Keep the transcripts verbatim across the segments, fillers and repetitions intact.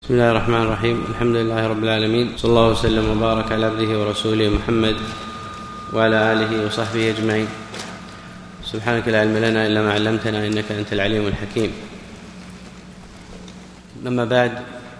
بسم الله الرحمن الرحيم. الحمد لله رب العالمين، صلى الله وسلم وبارك على عبده ورسوله محمد وعلى آله وصحبه أجمعين. سبحانك لا علم لنا إلا ما علمتنا إنك أنت العليم الحكيم. أما بعد،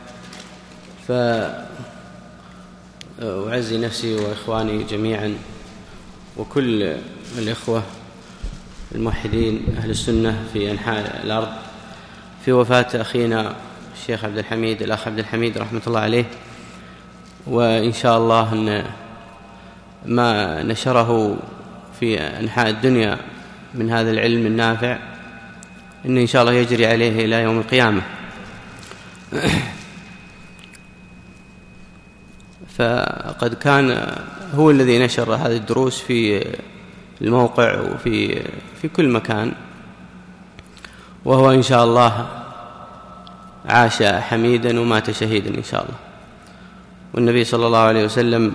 فأعزي نفسي وإخواني جميعا وكل الإخوة الموحدين أهل السنة في أنحاء الأرض في وفاة أخينا الشيخ عبد الحميد الأخ عبد الحميد رحمة الله عليه، وإن شاء الله أن ما نشره في أنحاء الدنيا من هذا العلم النافع إن إن شاء الله يجري عليه إلى يوم القيامة. فقد كان هو الذي نشر هذه الدروس في الموقع وفي في كل مكان، وهو إن شاء الله عاش حميدا ومات شهيدا إن شاء الله. والنبي صلى الله عليه وسلم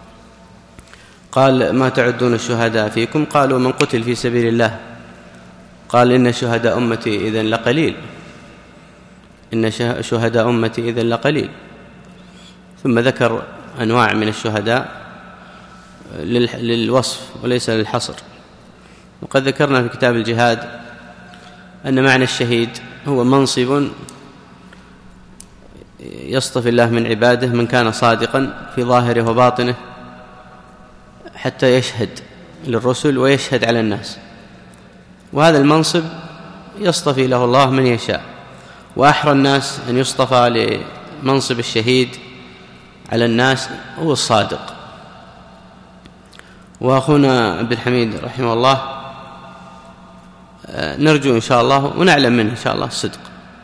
قال: ما تعدون الشهداء فيكم؟ قالوا: من قتل في سبيل الله. قال: إن شهداء أمتي إذن لقليل إن شهداء أمتي إذن لقليل. ثم ذكر أنواع من الشهداء للوصف وليس للحصر. وقد ذكرنا في كتاب الجهاد أن معنى الشهيد هو منصب يصطفي الله من عباده من كان صادقا في ظاهره وباطنه حتى يشهد للرسل ويشهد على الناس، وهذا المنصب يصطفي له الله من يشاء. وأحرى الناس أن يصطفى لمنصب الشهيد على الناس هو الصادق. وأخونا عبد الحميد رحمه الله نرجو إن شاء الله ونعلم منه إن شاء الله الصدق،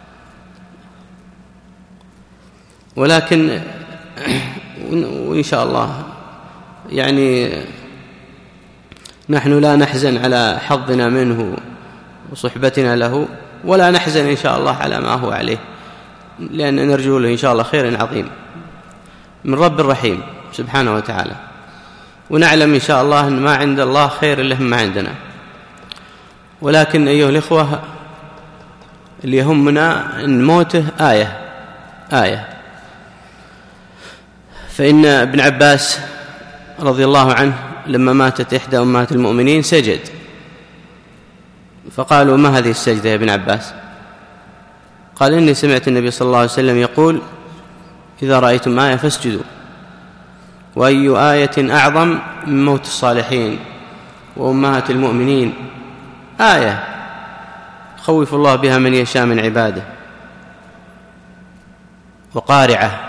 ولكن وإن شاء الله يعني نحن لا نحزن على حظنا منه وصحبتنا له، ولا نحزن إن شاء الله على ما هو عليه، لأن نرجو له إن شاء الله خير عظيم من رب الرحيم سبحانه وتعالى، ونعلم إن شاء الله أن ما عند الله خير له ما عندنا. ولكن أيها الإخوة، اللي يهمنا أن موته آية آية فإن ابن عباس رضي الله عنه لما ماتت إحدى أمهات المؤمنين سجد، فقالوا: ما هذه السجدة يا ابن عباس؟ قال: إني سمعت النبي صلى الله عليه وسلم يقول: إذا رأيتم آية فاسجدوا. وأي آية أعظم من موت الصالحين وأمهات المؤمنين؟ آية خوف الله بها من يشاء من عباده. وقارعة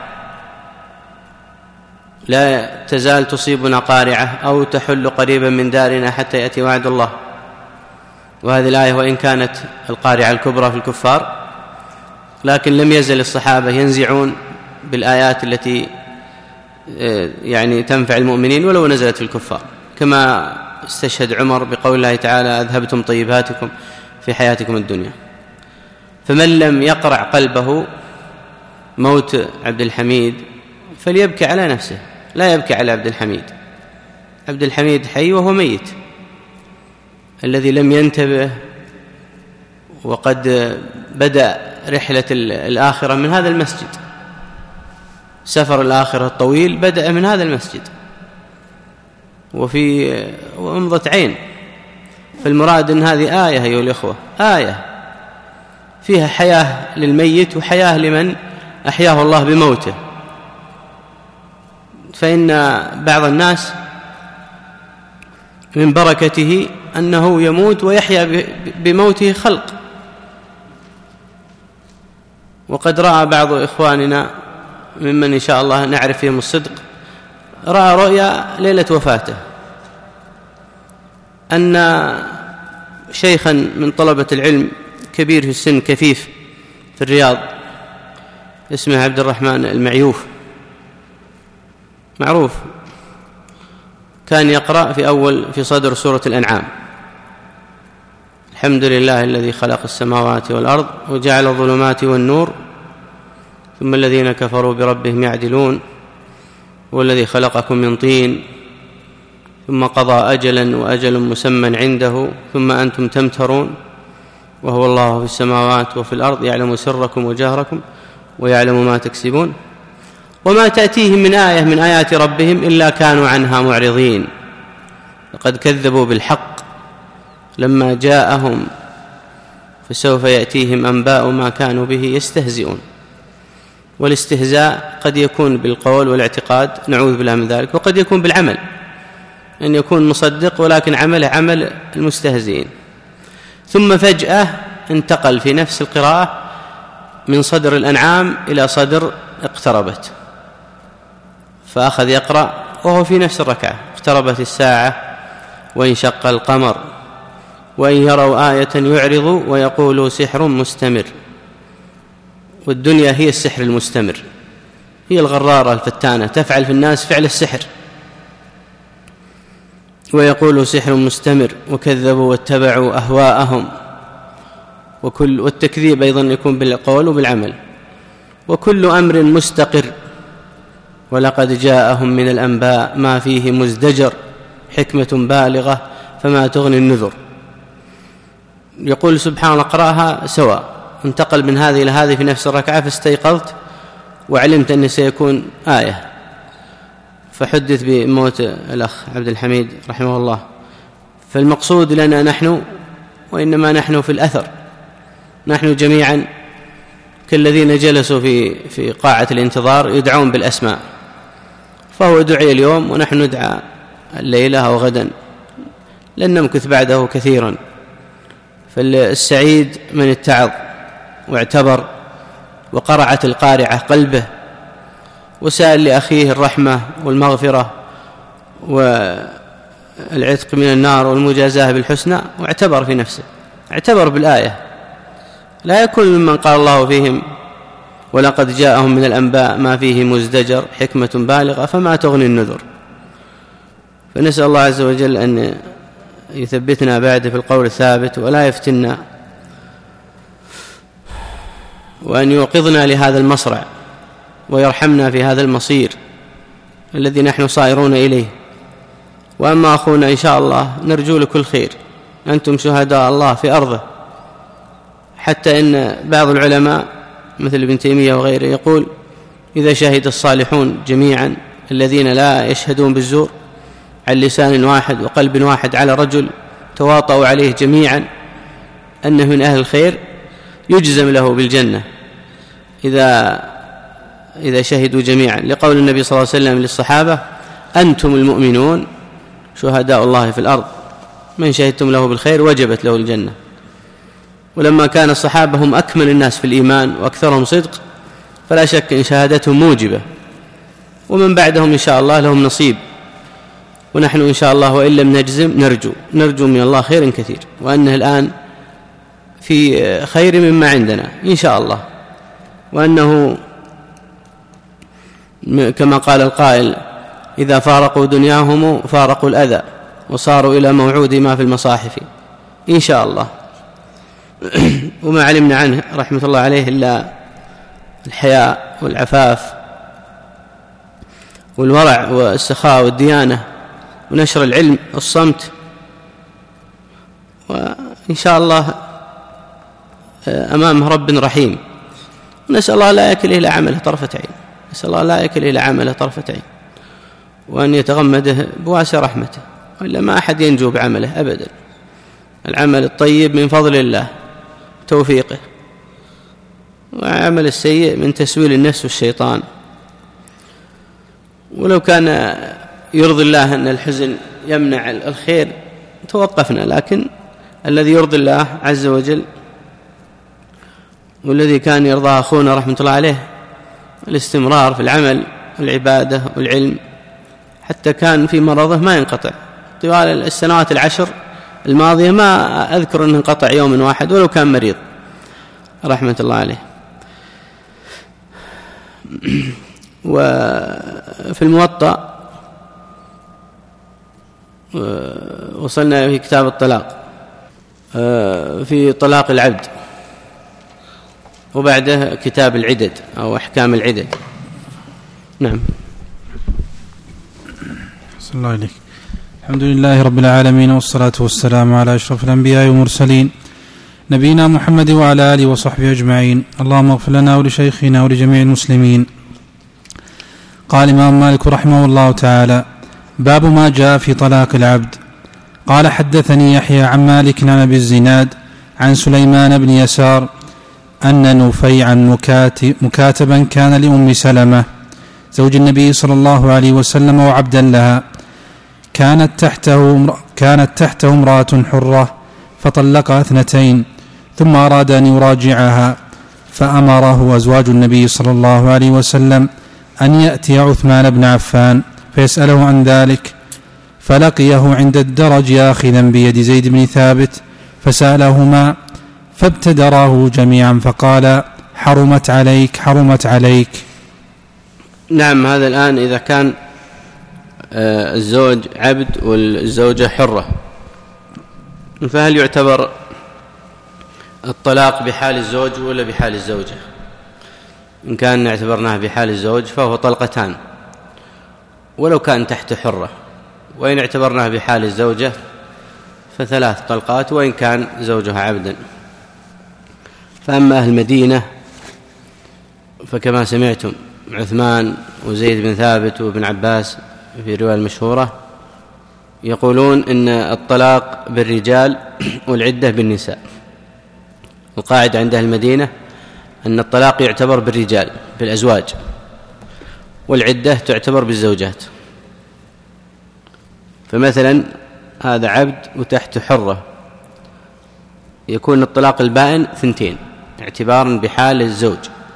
لا تزال تصيبنا قارعة أو تحل قريبا من دارنا حتى يأتي وعد الله. وهذه الآية وإن كانت القارعة الكبرى في الكفار، لكن لم يزل الصحابة ينزعون بالآيات التي يعني تنفع المؤمنين ولو نزلت في الكفار، كما استشهد عمر بقول الله تعالى: أذهبتم طيباتكم في حياتكم الدنيا. فمن لم يقرع قلبه موت عبد الحميد فليبكي على نفسه، لا يبكي على عبد الحميد. عبد الحميد حي وهو ميت، الذي لم ينتبه وقد بدأ رحلة الآخرة من هذا المسجد. سفر الآخرة الطويل بدأ من هذا المسجد وفي وأمضة عين. فالمراد أن هذه آية أيها الإخوة، آية فيها حياة للميت وحياة لمن أحياه الله بموته. فإن بعض الناس من بركته أنه يموت ويحيا بموته خلق. وقد رأى بعض إخواننا ممن إن شاء الله نعرف فيهم الصدق، رأى رؤيا ليلة وفاته أن شيخا من طلبة العلم كبير في السن كفيف في الرياض اسمه عبد الرحمن المعيوف، معروف، كان يقرأ في أول في صدر سورة الأنعام: الحمد لله الذي خلق السماوات والأرض وجعل الظلمات والنور ثم الذين كفروا بربهم يعدلون والذي خلقكم من طين ثم قضى أجلا وأجل مسمى عنده ثم أنتم تمترون وهو الله في السماوات وفي الأرض يعلم سركم وجهركم ويعلم ما تكسبون وما تأتيهم من آية من آيات ربهم إلا كانوا عنها معرضين لقد كذبوا بالحق لما جاءهم فسوف يأتيهم أنباء ما كانوا به يستهزئون. والاستهزاء قد يكون بالقول والاعتقاد نعوذ بالله من ذلك، وقد يكون بالعمل، أن يكون مصدق ولكن عمله عمل المستهزئين. ثم فجأة انتقل في نفس القراءة من صدر الأنعام إلى صدر اقتربت، فأخذ يقرأ وهو في نفس الركعة: اقتربت الساعة وانشق القمر وإن يروا آية يعرضوا ويقولوا سحر مستمر. والدنيا هي السحر المستمر، هي الغرارة الفتانة تفعل في الناس فعل السحر. ويقولوا سحر مستمر وكذبوا واتبعوا أهواءهم. وكل والتكذيب أيضا يكون بالقول وبالعمل. وكل أمر مستقر ولقد جاءهم من الأنباء ما فيه مزدجر حكمة بالغة فما تغني النذر. يقول سبحانه اقرأها سواء، انتقل من هذه إلى هذه في نفس الركعة، فاستيقظت وعلمت أن سيكون آية. فحدث بموت الأخ عبد الحميد رحمه الله. فالمقصود لنا نحن وإنما نحن في الأثر، نحن جميعا كالذين جلسوا في في قاعة الانتظار يدعون بالأسماء، فهو دعي اليوم ونحن ندعى الليلة أو غدا، لن نمكث بعده كثيرا. فالسعيد من اتعظ واعتبر وقرعت القارعة قلبه وسأل لأخيه الرحمة والمغفرة والعتق من النار والمجازاة بالحسنى، واعتبر في نفسه، اعتبر بالآية. لا يكون ممن قال الله فيهم ولقد جاءهم من الأنباء ما فيه مزدجر حكمة بالغة فما تغني النذر. فنسأل الله عز وجل أن يثبتنا بعد في القول الثابت ولا يفتنا، وأن يوقظنا لهذا المصرع ويرحمنا في هذا المصير الذي نحن صائرون إليه. وأما أخونا إن شاء الله نرجو لكل خير، أنتم شهداء الله في أرضه. حتى إن بعض العلماء مثل ابن تيمية وغيره يقول إذا شهد الصالحون جميعا الذين لا يشهدون بالزور عن لسان واحد وقلب واحد على رجل تواطؤوا عليه جميعا أنه من أهل الخير يجزم له بالجنة إذا إذا شهدوا جميعا، لقول النبي صلى الله عليه وسلم للصحابة أنتم المؤمنون شهداء الله في الأرض، من شهدتم له بالخير وجبت له الجنة. ولما كان الصحابة هم أكمل الناس في الإيمان وأكثرهم صدق فلا شك إن شهادتهم موجبة، ومن بعدهم إن شاء الله لهم نصيب. ونحن إن شاء الله وإن لم نجزم نرجو نرجو من الله خير كثير، وأنه الآن في خير مما عندنا إن شاء الله، وأنه كما قال القائل إذا فارقوا دنياهم فارقوا الأذى وصاروا إلى موعود ما في المصاحف إن شاء الله. وما علمنا عنه رحمة الله عليه إلا الحياء والعفاف والورع والسخاء والديانة ونشر العلم والصمت، وإن شاء الله أمامه رب رحيم. نسأل الله لا يكل إلى عمله طرفة عين، نسأل الله لا يكل إلى عمله طرفة عين، وأن يتغمده بواسع رحمته، وإلا ما أحد ينجو بعمله أبدا. العمل الطيب من فضل الله توفيقه، وعمل السيء من تسويل النفس والشيطان. ولو كان يرضي الله أن الحزن يمنع الخير توقفنا، لكن الذي يرضي الله عز وجل والذي كان يرضى أخونا رحمة الله عليه الاستمرار في العمل والعبادة والعلم، حتى كان في مرضه ما ينقطع طوال السنوات العشر الماضية، ما أذكر أنه انقطع يوم واحد ولو كان مريض رحمة الله عليه. وفي الموطأ وصلنا في كتاب الطلاق في طلاق العبد، وبعده كتاب العدد أو أحكام العدد. نعم. صلى الله عليك. الحمد لله رب العالمين، والصلاة والسلام على أشرف الأنبياء والمرسلين، نبينا محمد وعلى آله وصحبه أجمعين. اللهم اغفر لنا ولشيخنا ولجميع المسلمين. قال الإمام مالك رحمه الله تعالى: باب ما جاء في طلاق العبد. قال: حدثني يحيى عن مالك عن أبي الزناد عن سليمان بن يسار أن نفيعا مكاتبا كان لأم سلمة زوج النبي صلى الله عليه وسلم وعبدا لها، كانت تحته كانت تحته امرأة حرة فطلقها اثنتين، ثم أراد أن يراجعها، فأمره أزواج النبي صلى الله عليه وسلم أن يأتي عثمان بن عفان فيسأله عن ذلك، فلقيه عند الدرج آخذا بيد زيد بن ثابت فسألهما فابتدراه جميعا فقال: حرمت عليك حرمت عليك. نعم. هذا الآن إذا كان الزوج عبد والزوجة حرة، فهل يعتبر الطلاق بحال الزوج ولا بحال الزوجة؟ إن كان اعتبرناه بحال الزوج فهو طلقتان ولو كان تحت حرة، وإن اعتبرناه بحال الزوجة فثلاث طلقات وإن كان زوجها عبدا. فأما أهل المدينة فكما سمعتم عثمان وزيد بن ثابت وابن عباس في رواية المشهورة يقولون إن الطلاق بالرجال والعدة بالنساء. القاعدة عند أهل المدينة أن الطلاق يعتبر بالرجال بالأزواج، والعدة تعتبر بالزوجات. فمثلا هذا عبد وتحت حرة، يكون الطلاق البائن ثنتين اعتبارا بحال الزوج،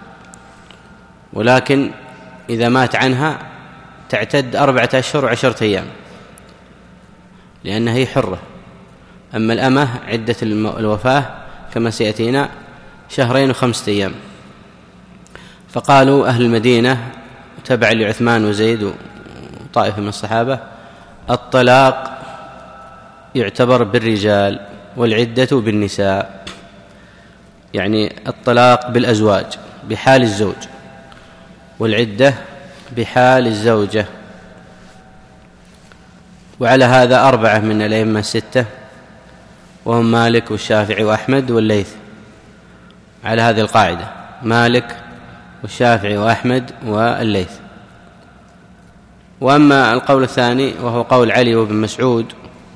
ولكن إذا مات عنها تعتد أربعة أشهر وعشرة أيام لأنها هي حرة. أما الأمة عدة الوفاة كما سيأتينا شهرين وخمسة أيام. فقالوا أهل المدينة تبع لعثمان وزيد وطائفة من الصحابة: الطلاق يعتبر بالرجال والعدة بالنساء، يعني الطلاق بالأزواج بحال الزوج والعدة بحال الزوجة. وعلى هذا أربعة من الأئمة الستة وهم مالك والشافعي وأحمد والليث، على هذه القاعدة: مالك والشافعي وأحمد والليث. وأما القول الثاني وهو قول علي وابن مسعود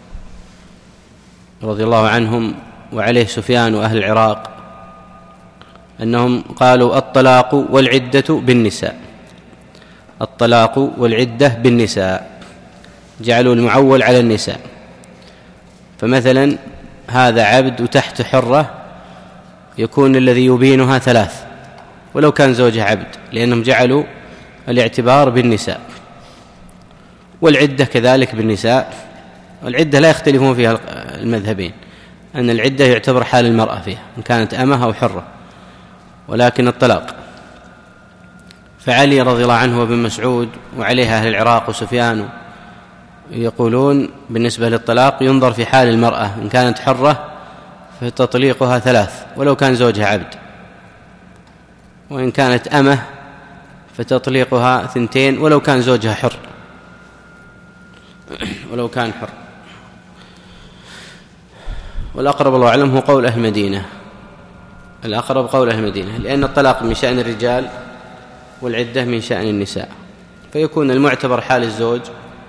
رضي الله عنهم وعليه سفيان وأهل العراق، أنهم قالوا: الطلاق والعدة بالنساء، الطلاق والعدة بالنساء، جعلوا المعول على النساء. فمثلا هذا عبد وتحت حرة يكون الذي يبينها ثلاث ولو كان زوجها عبد، لأنهم جعلوا الاعتبار بالنساء. والعدة كذلك بالنساء. العدة لا يختلفون فيها المذهبين، أن العدة يعتبر حال المرأة فيها إن كانت أمة أو حرة، ولكن الطلاق فعلي رضي الله عنه وابن مسعود وعليها أهل العراق وسفيان يقولون بالنسبة للطلاق ينظر في حال المرأة، إن كانت حرة فتطليقها ثلاث ولو كان زوجها عبد، وإن كانت أمة فتطليقها ثنتين ولو كان زوجها حر ولو كان حر. والأقرب الله أعلم هو قول أهل المدينة، الأقرب قول أهل المدينة، لأن الطلاق من شأن الرجال والعدة من شأن النساء، فيكون المعتبر حال الزوج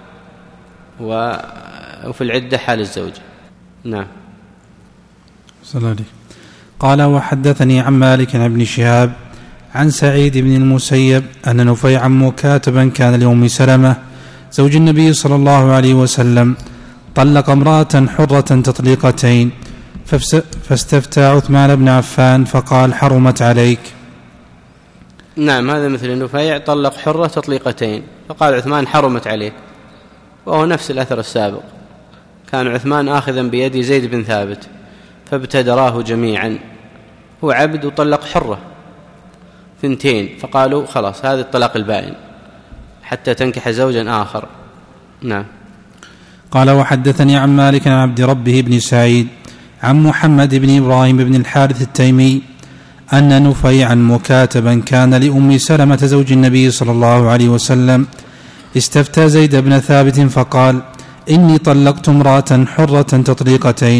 وفي العدة حال الزوج. نعم. صلى الله عليه. قال: وحدثني عن مالك عن ابن شهاب عن سعيد بن المسيب أن نفيعا مكاتبا كان لأم سلمة زوج النبي صلى الله عليه وسلم طلق امرأة حرة تطليقتين، فاستفتى عثمان بن عفان فقال: حرمت عليك. نعم. هذا مثل نفيع طلق حرة تطليقتين فقال عثمان: حرمت عليك، وهو نفس الأثر السابق، كان عثمان آخذا بيد زيد بن ثابت فابتدراه جميعا، هو عبد وطلق حرة ثنتين، فقالوا خلاص هذا الطلاق البائن حتى تنكح زوجا آخر. نعم. قال: وحدثني عن مالك عن عبد ربه بن سعيد عن محمد بن إبراهيم بن الحارث التيمي أن نفيعا مكاتبا كان لأم سلمة زوج النبي صلى الله عليه وسلم استفتى زيد بن ثابت فقال: إني طلقت امرأة حرة تطليقتين،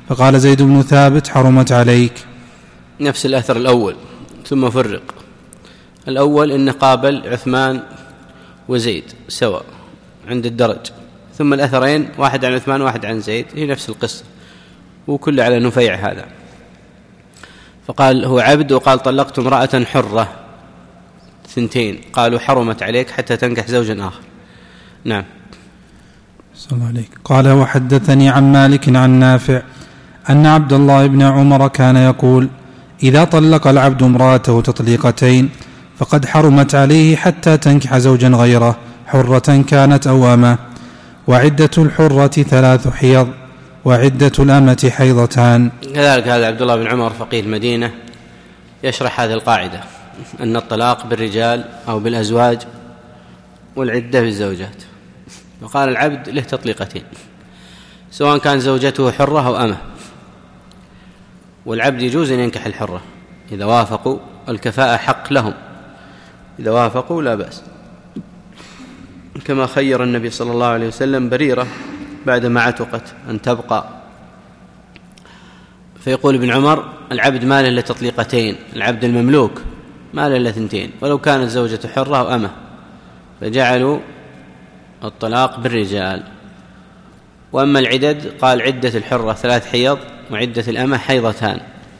فقال زيد بن ثابت حرمت عليك. نفس الأثر الأول ثم فرق. الأول إن قابل عثمان وزيد سواء عند الدرج، ثم الأثرين واحد عن عثمان واحد عن زيد هي نفس القصة وكل على نفيع هذا. فقال هو عبد وقال طلقت امرأة حرة ثنتين، قالوا حرمت عليك حتى تنكح زوجا آخر. نعم. صلى الله عليك. قال وحدثني عن مالك عن نافع أن عبد الله بن عمر كان يقول إذا طلق العبد امرأته تطليقتين فقد حرمت عليه حتى تنكح زوجا غيره حرة كانت أو أمة، وعدة الحرة ثلاث حيض وعدة الأمة حيضتان. كذلك هذا عبد الله بن عمر فقيه المدينة يشرح هذه القاعدة أن الطلاق بالرجال أو بالأزواج والعدة بالزوجات. وقال العبد له تطليقتين سواء كان زوجته حرة أو أمة، والعبد يجوز أن ينكح الحرة إذا وافقوا، الكفاءة حق لهم إذا وافقوا لا بأس، كما خير النبي صلى الله عليه وسلم بريرة بعدما عتقت أن تبقى. فيقول ابن عمر العبد ما له إلا تطليقتين، العبد المملوك ما له إلا ثنتين ولو كانت زوجته حرة أو أمة، فجعلوا الطلاق بالرجال. وأما العدد قال عدة الحرة ثلاث حيض وعدة الأمة حيضتان،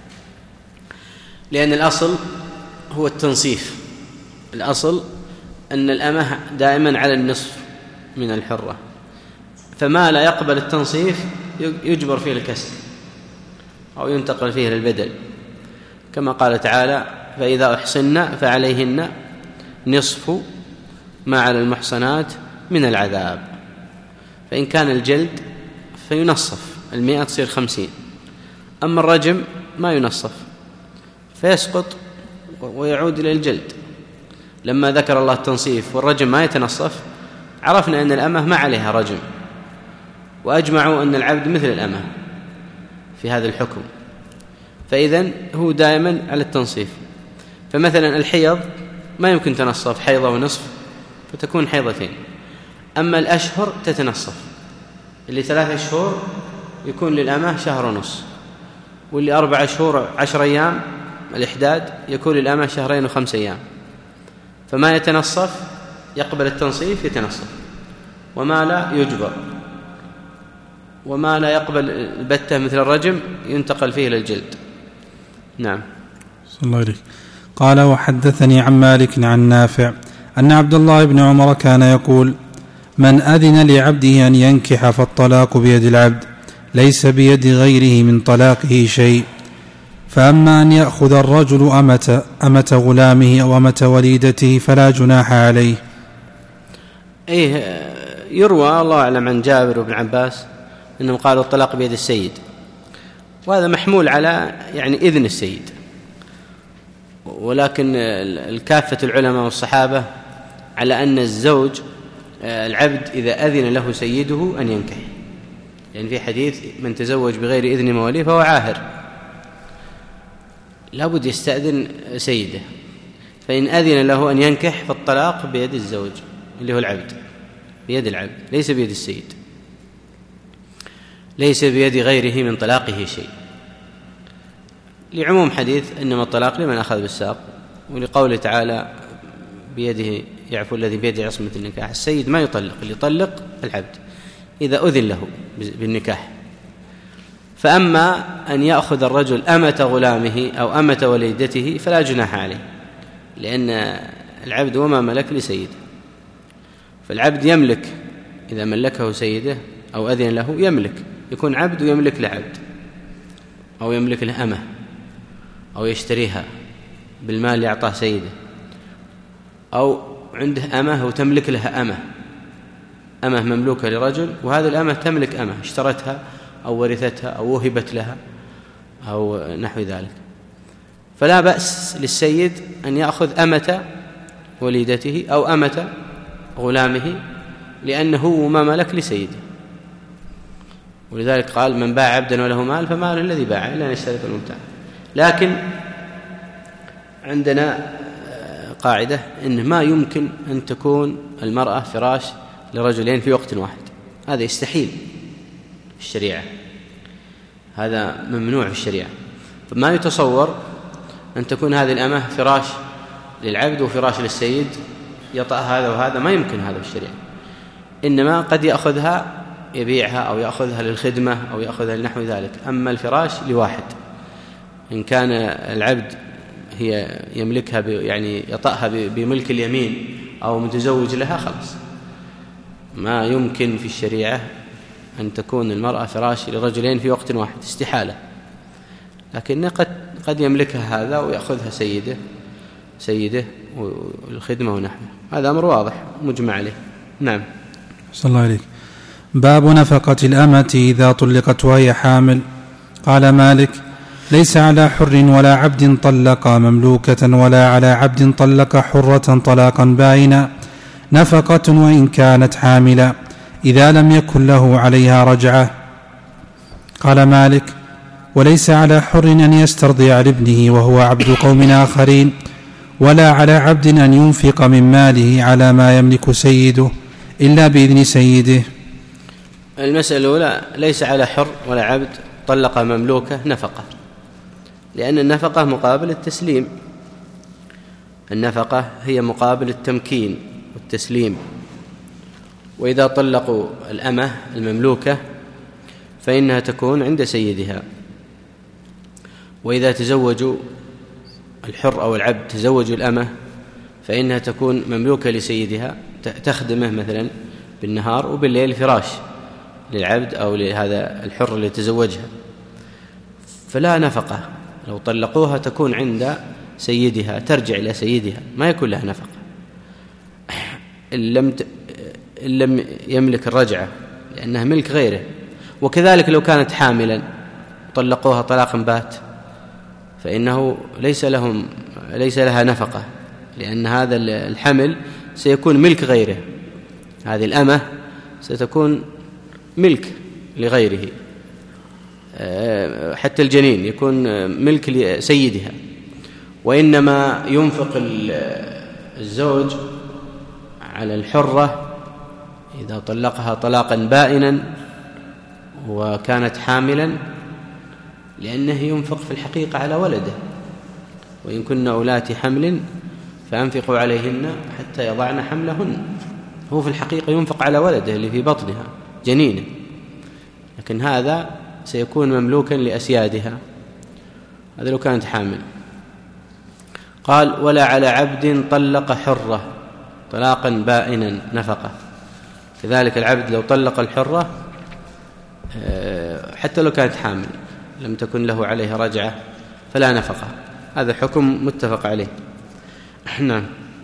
لأن الأصل هو التنصيف. الأصل أن الأمة دائما على النصف من الحرة، فما لا يقبل التنصيف يجبر فيه الكسر أو ينتقل فيه للبدل، كما قال تعالى فإذا أحصن فعليهن نصف ما على المحصنات من العذاب. فإن كان الجلد فينصف المئة تصير خمسين، أما الرجم ما ينصف فيسقط ويعود إلى الجلد. لما ذكر الله التنصيف والرجم ما يتنصف عرفنا أن الأمة ما عليها رجم، وأجمعوا أن العبد مثل الأمة في هذا الحكم، فإذن هو دائما على التنصيف. فمثلا الحيض ما يمكن تنصف حيضة ونصف فتكون حيضتين، أما الأشهر تتنصف، اللي ثلاثة شهور يكون للأمة شهر ونص، واللي أربع شهور عشر أيام الإحداد يكون للأمة شهرين وخمس أيام. فما يتنصف يقبل التنصيف يتنصف، وما لا يجبر، وما لا يقبل البتة مثل الرجم ينتقل فيه للجلد. نعم. صلى الله عليه. قال وحدثني عن مالك عن نافع أن عبد الله بن عمر كان يقول من أذن لعبده أن ينكح فالطلاق بيد العبد ليس بيد غيره من طلاقه شيء، فأما أن يأخذ الرجل أمة, أمة غلامه أو أمة وليدته فلا جناح عليه. إيه يروى الله أعلم عن جابر وابن عباس أنهم قالوا الطلاق بيد السيد، وهذا محمول على يعني إذن السيد، ولكن الكافة العلماء والصحابة على أن الزوج العبد إذا أذن له سيده أن ينكح، لأن في حديث من تزوج بغير إذن موليه فهو عاهر، لابد يستأذن سيده، فإن أذن له أن ينكح فالطلاق بيد الزوج اللي هو العبد، بيد العبد ليس بيد السيد، ليس بيد غيره من طلاقه شيء، لعموم حديث إنما الطلاق لمن أخذ بالساق، ولقوله تعالى بيده يعفو الذي بيده عصمة النكاح. السيد ما يطلق، اللي يطلق العبد إذا أذن له بالنكاح. فأما أن يأخذ الرجل أمة غلامه أو أمة وليدته فلا جناح عليه، لأن العبد وما ملك لسيده، فالعبد يملك إذا ملكه سيده أو أذن له يملك، يكون عبد ويملك لعبد، أو يملك له أمة أو يشتريها بالمال اللي أعطاه سيده، أو عنده أمة وتملك لها أمة أمة مملوكة لرجل، وهذه الأمة تملك أمة اشترتها أو ورثتها أو وهبت لها أو نحو ذلك، فلا بأس للسيد أن يأخذ أمة وليدته أو أمة غلامه، لأنه ما ملك لسيده. ولذلك قال من باع عبدا وله مال فماله الذي باع إلا أن يشترط المبتاع. لكن عندنا قاعدة إن ما يمكن أن تكون المرأة فراش لرجلين في وقت واحد، هذا يستحيل الشريعة، هذا ممنوع في الشريعة. فما يتصور أن تكون هذه الأمة فراش للعبد وفراش للسيد يطأ هذا وهذا، ما يمكن هذا في الشريعة. إنما قد يأخذها يبيعها أو يأخذها للخدمة أو يأخذها لنحو ذلك. أما الفراش لواحد، إن كان العبد هي يملكها يعني يطأها بملك اليمين أو متزوج لها خلاص، ما يمكن في الشريعة أن تكون المرأة فراش لرجلين في وقت واحد، استحالة. لكن قد قد يملكها هذا ويأخذها سيده سيده والخدمة ونحوه. هذا أمر واضح مجمع عليه. نعم. صلى الله عليك. باب نفقة الأمة إذا طلقت وهي حامل. قال مالك: ليس على حر ولا عبد طلق مملوكة ولا على عبد طلق حرة طلاقا باينا نفقة وإن كانت حاملا إذا لم يكن له عليها رجعة. قال مالك: وليس على حر أن يسترضع لابنه وهو عبد قوم آخرين، ولا على عبد أن ينفق من ماله على ما يملك سيده إلا بإذن سيده. المسألة الأولى: ليس على حر ولا عبد طلق مملوكة نفقة، لأن النفقة مقابل التسليم. النفقة هي مقابل التمكين والتسليم. وإذا طلقوا الأمة المملوكة فإنها تكون عند سيدها، وإذا تزوجوا الحر أو العبد تزوجوا الأمة فإنها تكون مملوكة لسيدها، تخدمه مثلا بالنهار وبالليل فراش للعبد أو لهذا الحر اللي تزوجها، فلا نفقة. لو طلقوها تكون عند سيدها، ترجع إلى سيدها، ما يكون لها نفقة إن لم ت... إن لم يملك الرجعة، لأنها ملك غيره. وكذلك لو كانت حاملا طلقوها طلاقا بات فإنه ليس لهم ليس لها نفقة، لأن هذا الحمل سيكون ملك غيره. هذه الأمة ستكون ملك لغيره، حتى الجنين يكون ملك لسيدها. وإنما ينفق الزوج على الحرة إذا طلقها طلاقا بائنا وكانت حاملا، لأنه ينفق في الحقيقة على ولده: وإن كن أولاتي حمل فأنفقوا عليهن حتى يضعن حملهن. هو في الحقيقة ينفق على ولده اللي في بطنها جنينه، لكن هذا سيكون مملوكا لأسيادها، هذا لو كانت حامل. قال: ولا على عبد طلق حرة طلاقا بائنا نفقة. كذلك العبد لو طلق الحرة حتى لو كانت حامل لم تكن له عليها رجعة فلا نفقة. هذا حكم متفق عليه. نعم.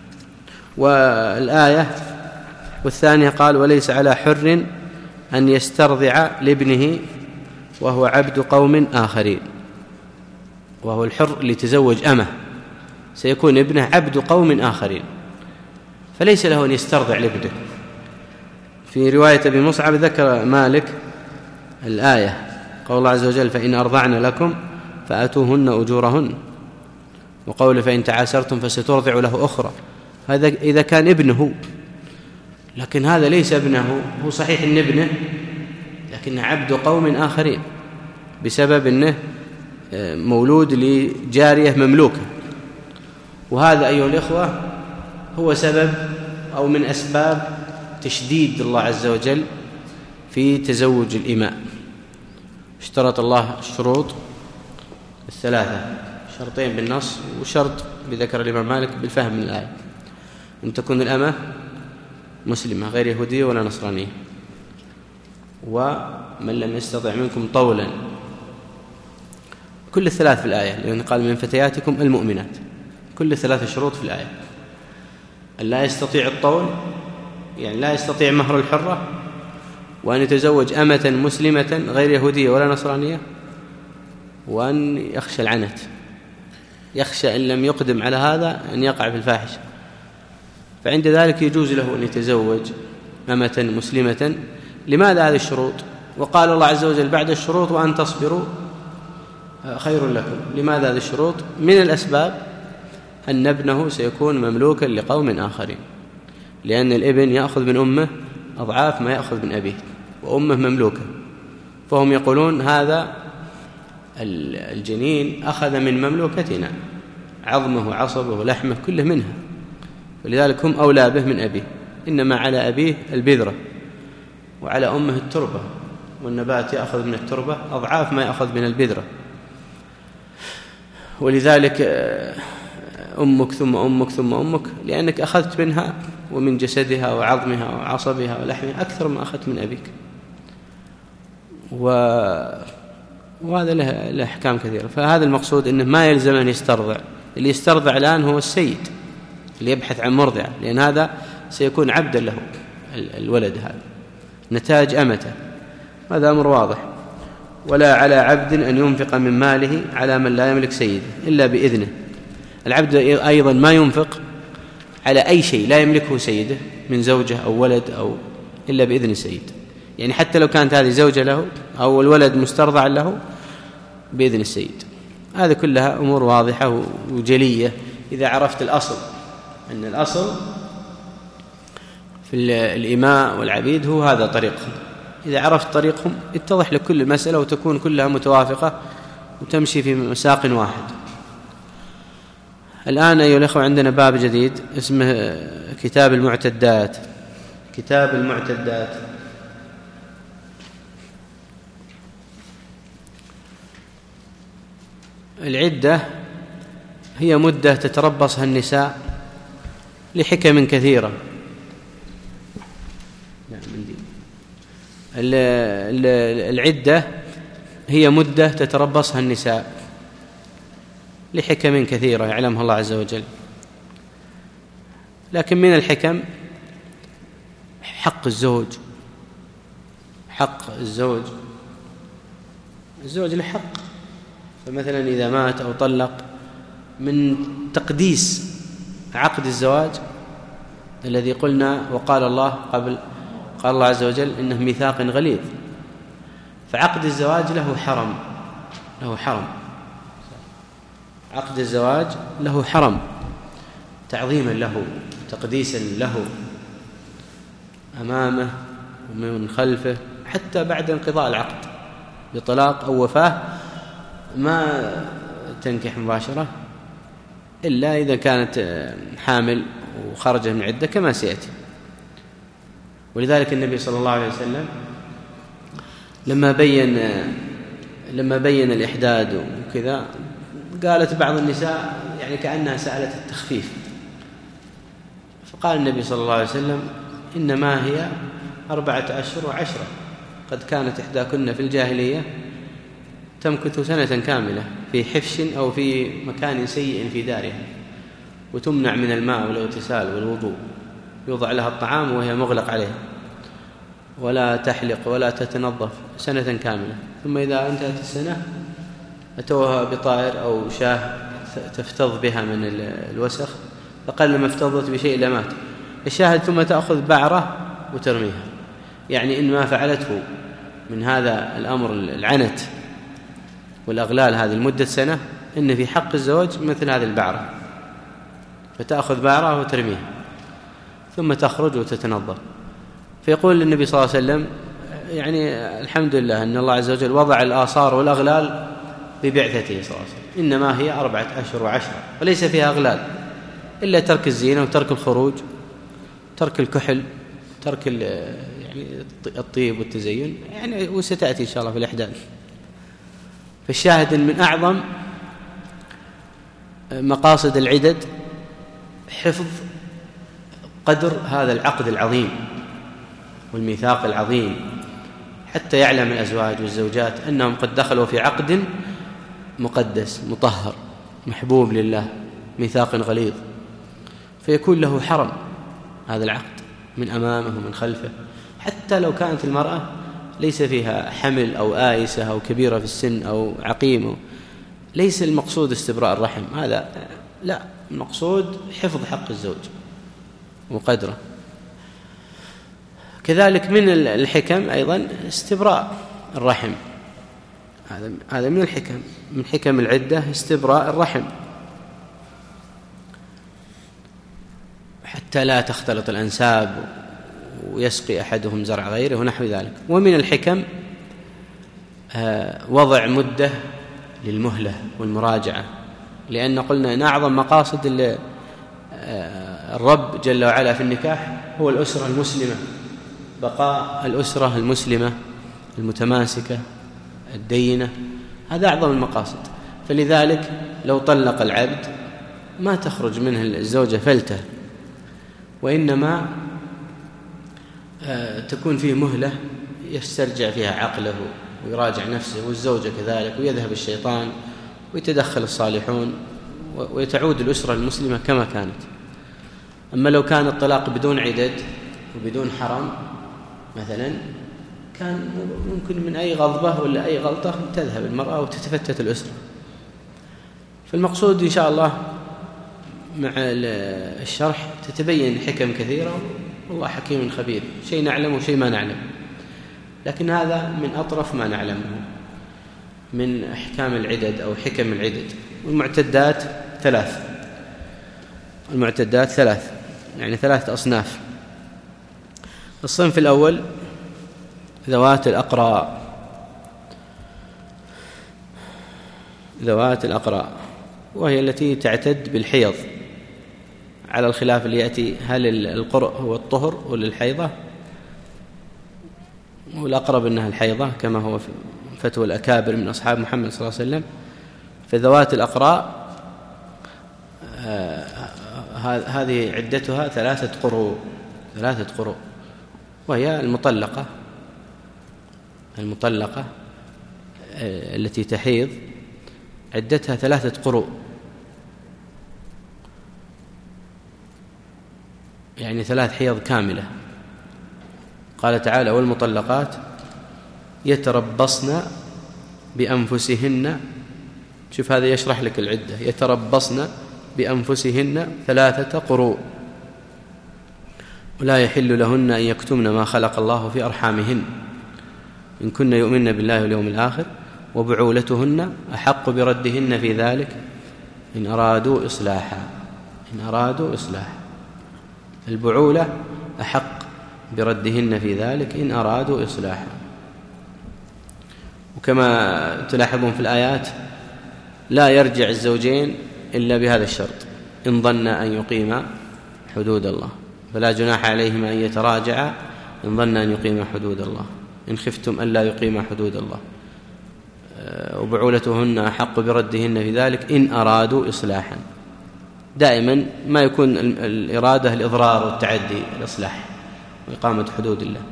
والآية والثانية قال: وليس على حر أن يسترضع لابنه وهو عبد قوم آخرين. وهو الحر اللي تزوج أمه سيكون ابنه عبد قوم آخرين، فليس له أن يسترضع لابنه. في رواية أبي مصعب ذكر مالك الآية، قول الله عز وجل: فإن أرضعن لكم فآتوهن أجورهن، وقول: فإن تعاسرتم فسترضع له أخرى. هذا إذا كان ابنه، لكن هذا ليس ابنه. هو صحيح إن ابنه، لكنه عبد قوم آخرين بسبب أنه مولود لجارية مملوكة. وهذا أيها الإخوة هو سبب أو من أسباب تشديد الله عز وجل في تزوج الإماء. اشترط الله الشروط الثلاثة، شرطين بالنص وشرط بذكر الإمام مالك بالفهم من الآية: أن تكون الأمة مسلمة غير يهودية ولا نصرانية، ومن لم يستطع منكم طولا. كل الثلاث في الآية، لأن قال: من فتياتكم المؤمنات. كل ثلاث شروط في الآية: أن لا يستطيع الطول، يعني لا يستطيع مهر الحرة، وأن يتزوج أمة مسلمة غير يهودية ولا نصرانية، وأن يخشى العنت، يخشى إن لم يقدم على هذا أن يقع في الفاحشة. فعند ذلك يجوز له أن يتزوج أمة مسلمة. لماذا هذه الشروط؟ وقال الله عز وجل بعد الشروط: وأن تصبروا خير لكم. لماذا هذه الشروط؟ من الأسباب أن ابنه سيكون مملوكا لقوم آخرين، لأن الابن يأخذ من أمه أضعاف ما يأخذ من أبيه، وأمه مملوكة، فهم يقولون هذا الجنين أخذ من مملوكتنا، عظمه وعصبه ولحمه كله منها، ولذلك هم أولى به من أبيه. إنما على أبيه البذرة وعلى أمه التربة، والنبات يأخذ من التربة أضعاف ما يأخذ من البذرة. ولذلك أمك ثم أمك ثم أمك، لأنك أخذت منها ومن جسدها وعظمها وعصبها ولحمها أكثر ما أخذت من أبيك. و... وهذا له... له أحكام كثيرة. فهذا المقصود أنه ما يلزم أن يسترضع. اللي يسترضع الآن هو السيد اللي يبحث عن مرضعة، لأن هذا سيكون عبدا له الولد، هذا نتاج أمته، هذا أمر واضح. ولا على عبد أن ينفق من ماله على من لا يملك سيده إلا بإذنه. العبد أيضا ما ينفق على أي شيء لا يملكه سيده من زوجة أو ولد أو إلا بإذن السيد، يعني حتى لو كانت هذه زوجة له أو الولد مسترضع له بإذن السيد. هذه كلها أمور واضحة وجلية إذا عرفت الأصل، أن الأصل في الإماء والعبيد هو هذا طريقهم. إذا عرفت طريقهم اتضح لك كل مسألة وتكون كلها متوافقة وتمشي في مساق واحد. الآن أيها الأخوة عندنا باب جديد اسمه كتاب المعتدات. كتاب المعتدات العدة هي مدة تتربصها النساء لحكم كثيرة. العدة هي مدة تتربصها النساء لحكم كثيرة يعلمها الله عز وجل، لكن من الحكم حق الزوج. حق الزوج الزوج له حق، فمثلا إذا مات أو طلق من تقديس عقد الزواج الذي قلنا وقال الله قبل، قال الله عز وجل إنه ميثاق غليظ، فعقد الزواج له حرم، له حرم عقد الزواج له حرم تعظيما له، تقديسا له أمامه ومن خلفه، حتى بعد انقضاء العقد بطلاق أو وفاة ما تنكح مباشرة إلا إذا كانت حامل وخرجت من عدة كما سيأتي. ولذلك النبي صلى الله عليه وسلم لما بين لما بين الإحداد وكذا قالت بعض النساء يعني كأنها سألت التخفيف، فقال النبي صلى الله عليه وسلم إنما هي أربعة أشهر وعشرة، قد كانت إحداكن في الجاهلية تمكث سنة كاملة في حفش أو في مكان سيء في دارها، وتمنع من الماء والاغتسال والوضوء، يوضع لها الطعام وهي مغلق عليها، ولا تحلق ولا تتنظف سنة كاملة، ثم إذا انتهت السنة أتوها بطائر أو شاه تفتض بها من الوسخ، فقال لما افتضت بشيء لمات. الشاهد ثم تأخذ بعرة وترميها، يعني إن ما فعلته من هذا الأمر العنت والأغلال هذه المدة سنة، إن في حق الزواج مثل هذه البعرة، فتأخذ بعرة وترميها ثم تخرج وتتنظف. فيقول النبي صلى الله عليه وسلم يعني الحمد لله أن الله عز وجل وضع الآثار والأغلال ببعثته صلى الله عليه وسلم، إنما هي أربعة أشهر وعشرة، وليس فيها أغلال إلا ترك الزينة وترك الخروج، ترك الكحل، ترك يعني الطيب والتزين، يعني وستأتي إن شاء الله في الإحداث. فالشاهد من أعظم مقاصد العدد حفظ قدر هذا العقد العظيم والميثاق العظيم، حتى يعلم الأزواج والزوجات أنهم قد دخلوا في عقد مقدس مطهر محبوب لله، ميثاق غليظ، فيكون له حرم هذا العقد من أمامه ومن خلفه، حتى لو كانت المرأة ليس فيها حمل أو آيسة أو كبيرة في السن أو عقيمة. ليس المقصود استبراء الرحم، هذا لا، المقصود حفظ حق الزوج وقدره. كذلك من الحكم أيضا استبراء الرحم، هذا هذا من الحكم، من حكم العدة استبراء الرحم حتى لا تختلط الأنساب ويسقي أحدهم زرع غيره ونحو ذلك. ومن الحكم وضع مدة للمهلة والمراجعة، لأن قلنا أن أعظم مقاصد الرب جل وعلا في النكاح هو الأسرة المسلمة، بقاء الأسرة المسلمة المتماسكة الدينة، هذا أعظم المقاصد. فلذلك لو طلق العبد ما تخرج منه الزوجة فلتة، وإنما تكون فيه مهلة يسترجع فيها عقله ويراجع نفسه، والزوجة كذلك، ويذهب الشيطان ويتدخل الصالحون ويتعود الأسرة المسلمة كما كانت. أما لو كان الطلاق بدون عدد وبدون حرام مثلا، كان ممكن من أي غضبة ولا أي غلطة تذهب المرأة وتتفتت الأسرة. فالمقصود إن شاء الله مع الشرح تتبين حكم كثيرة، والله حكيم خبير، شيء نعلم وشيء ما نعلم، لكن هذا من أطرف ما نعلمه من أحكام العدد أو حكم العدد. والمعتدات ثلاث، المعتدات ثلاث يعني ثلاث أصناف. الصنف الأول ذوات الأقراء، ذوات الأقراء وهي التي تعتد بالحيض، على الخلاف اللي يأتي هل القرء هو الطهر ولا الحيضة، والأقرب أنها الحيضة كما هو في فتوى الأكابر من أصحاب محمد صلى الله عليه وسلم. فذوات الأقراء آه هذه عدتها ثلاثة قروء، ثلاثة قروء، وهي المطلقة المطلقة آه التي تحيض عدتها ثلاثة قروء، يعني ثلاث حيض كاملة. قال تعالى: والمطلقات يتربصن بأنفسهن، شوف هذا يشرح لك العدة، يتربصن بأنفسهن ثلاثة قروء، ولا يحل لهن أن يكتمن ما خلق الله في أرحامهن إن كن يؤمن بالله واليوم الآخر، وبعولتهن أحق بردهن في ذلك إن أرادوا إصلاحا، إن أرادوا إصلاحا. البعولة أحق بردهن في ذلك إن أرادوا إصلاحا. وكما تلاحظون في الآيات لا يرجع الزوجين إلا بهذا الشرط: إن ظن أن يقيم حدود الله، فلا جناح عليهما أن يتراجعا إن ظن أن يقيم حدود الله، إن خفتم ألا يقيم حدود الله. وبعولتهن أحق بردهن في ذلك إن أرادوا إصلاحا. دائما ما يكون الإرادة الإضرار والتعدي، الإصلاح وإقامة حدود الله.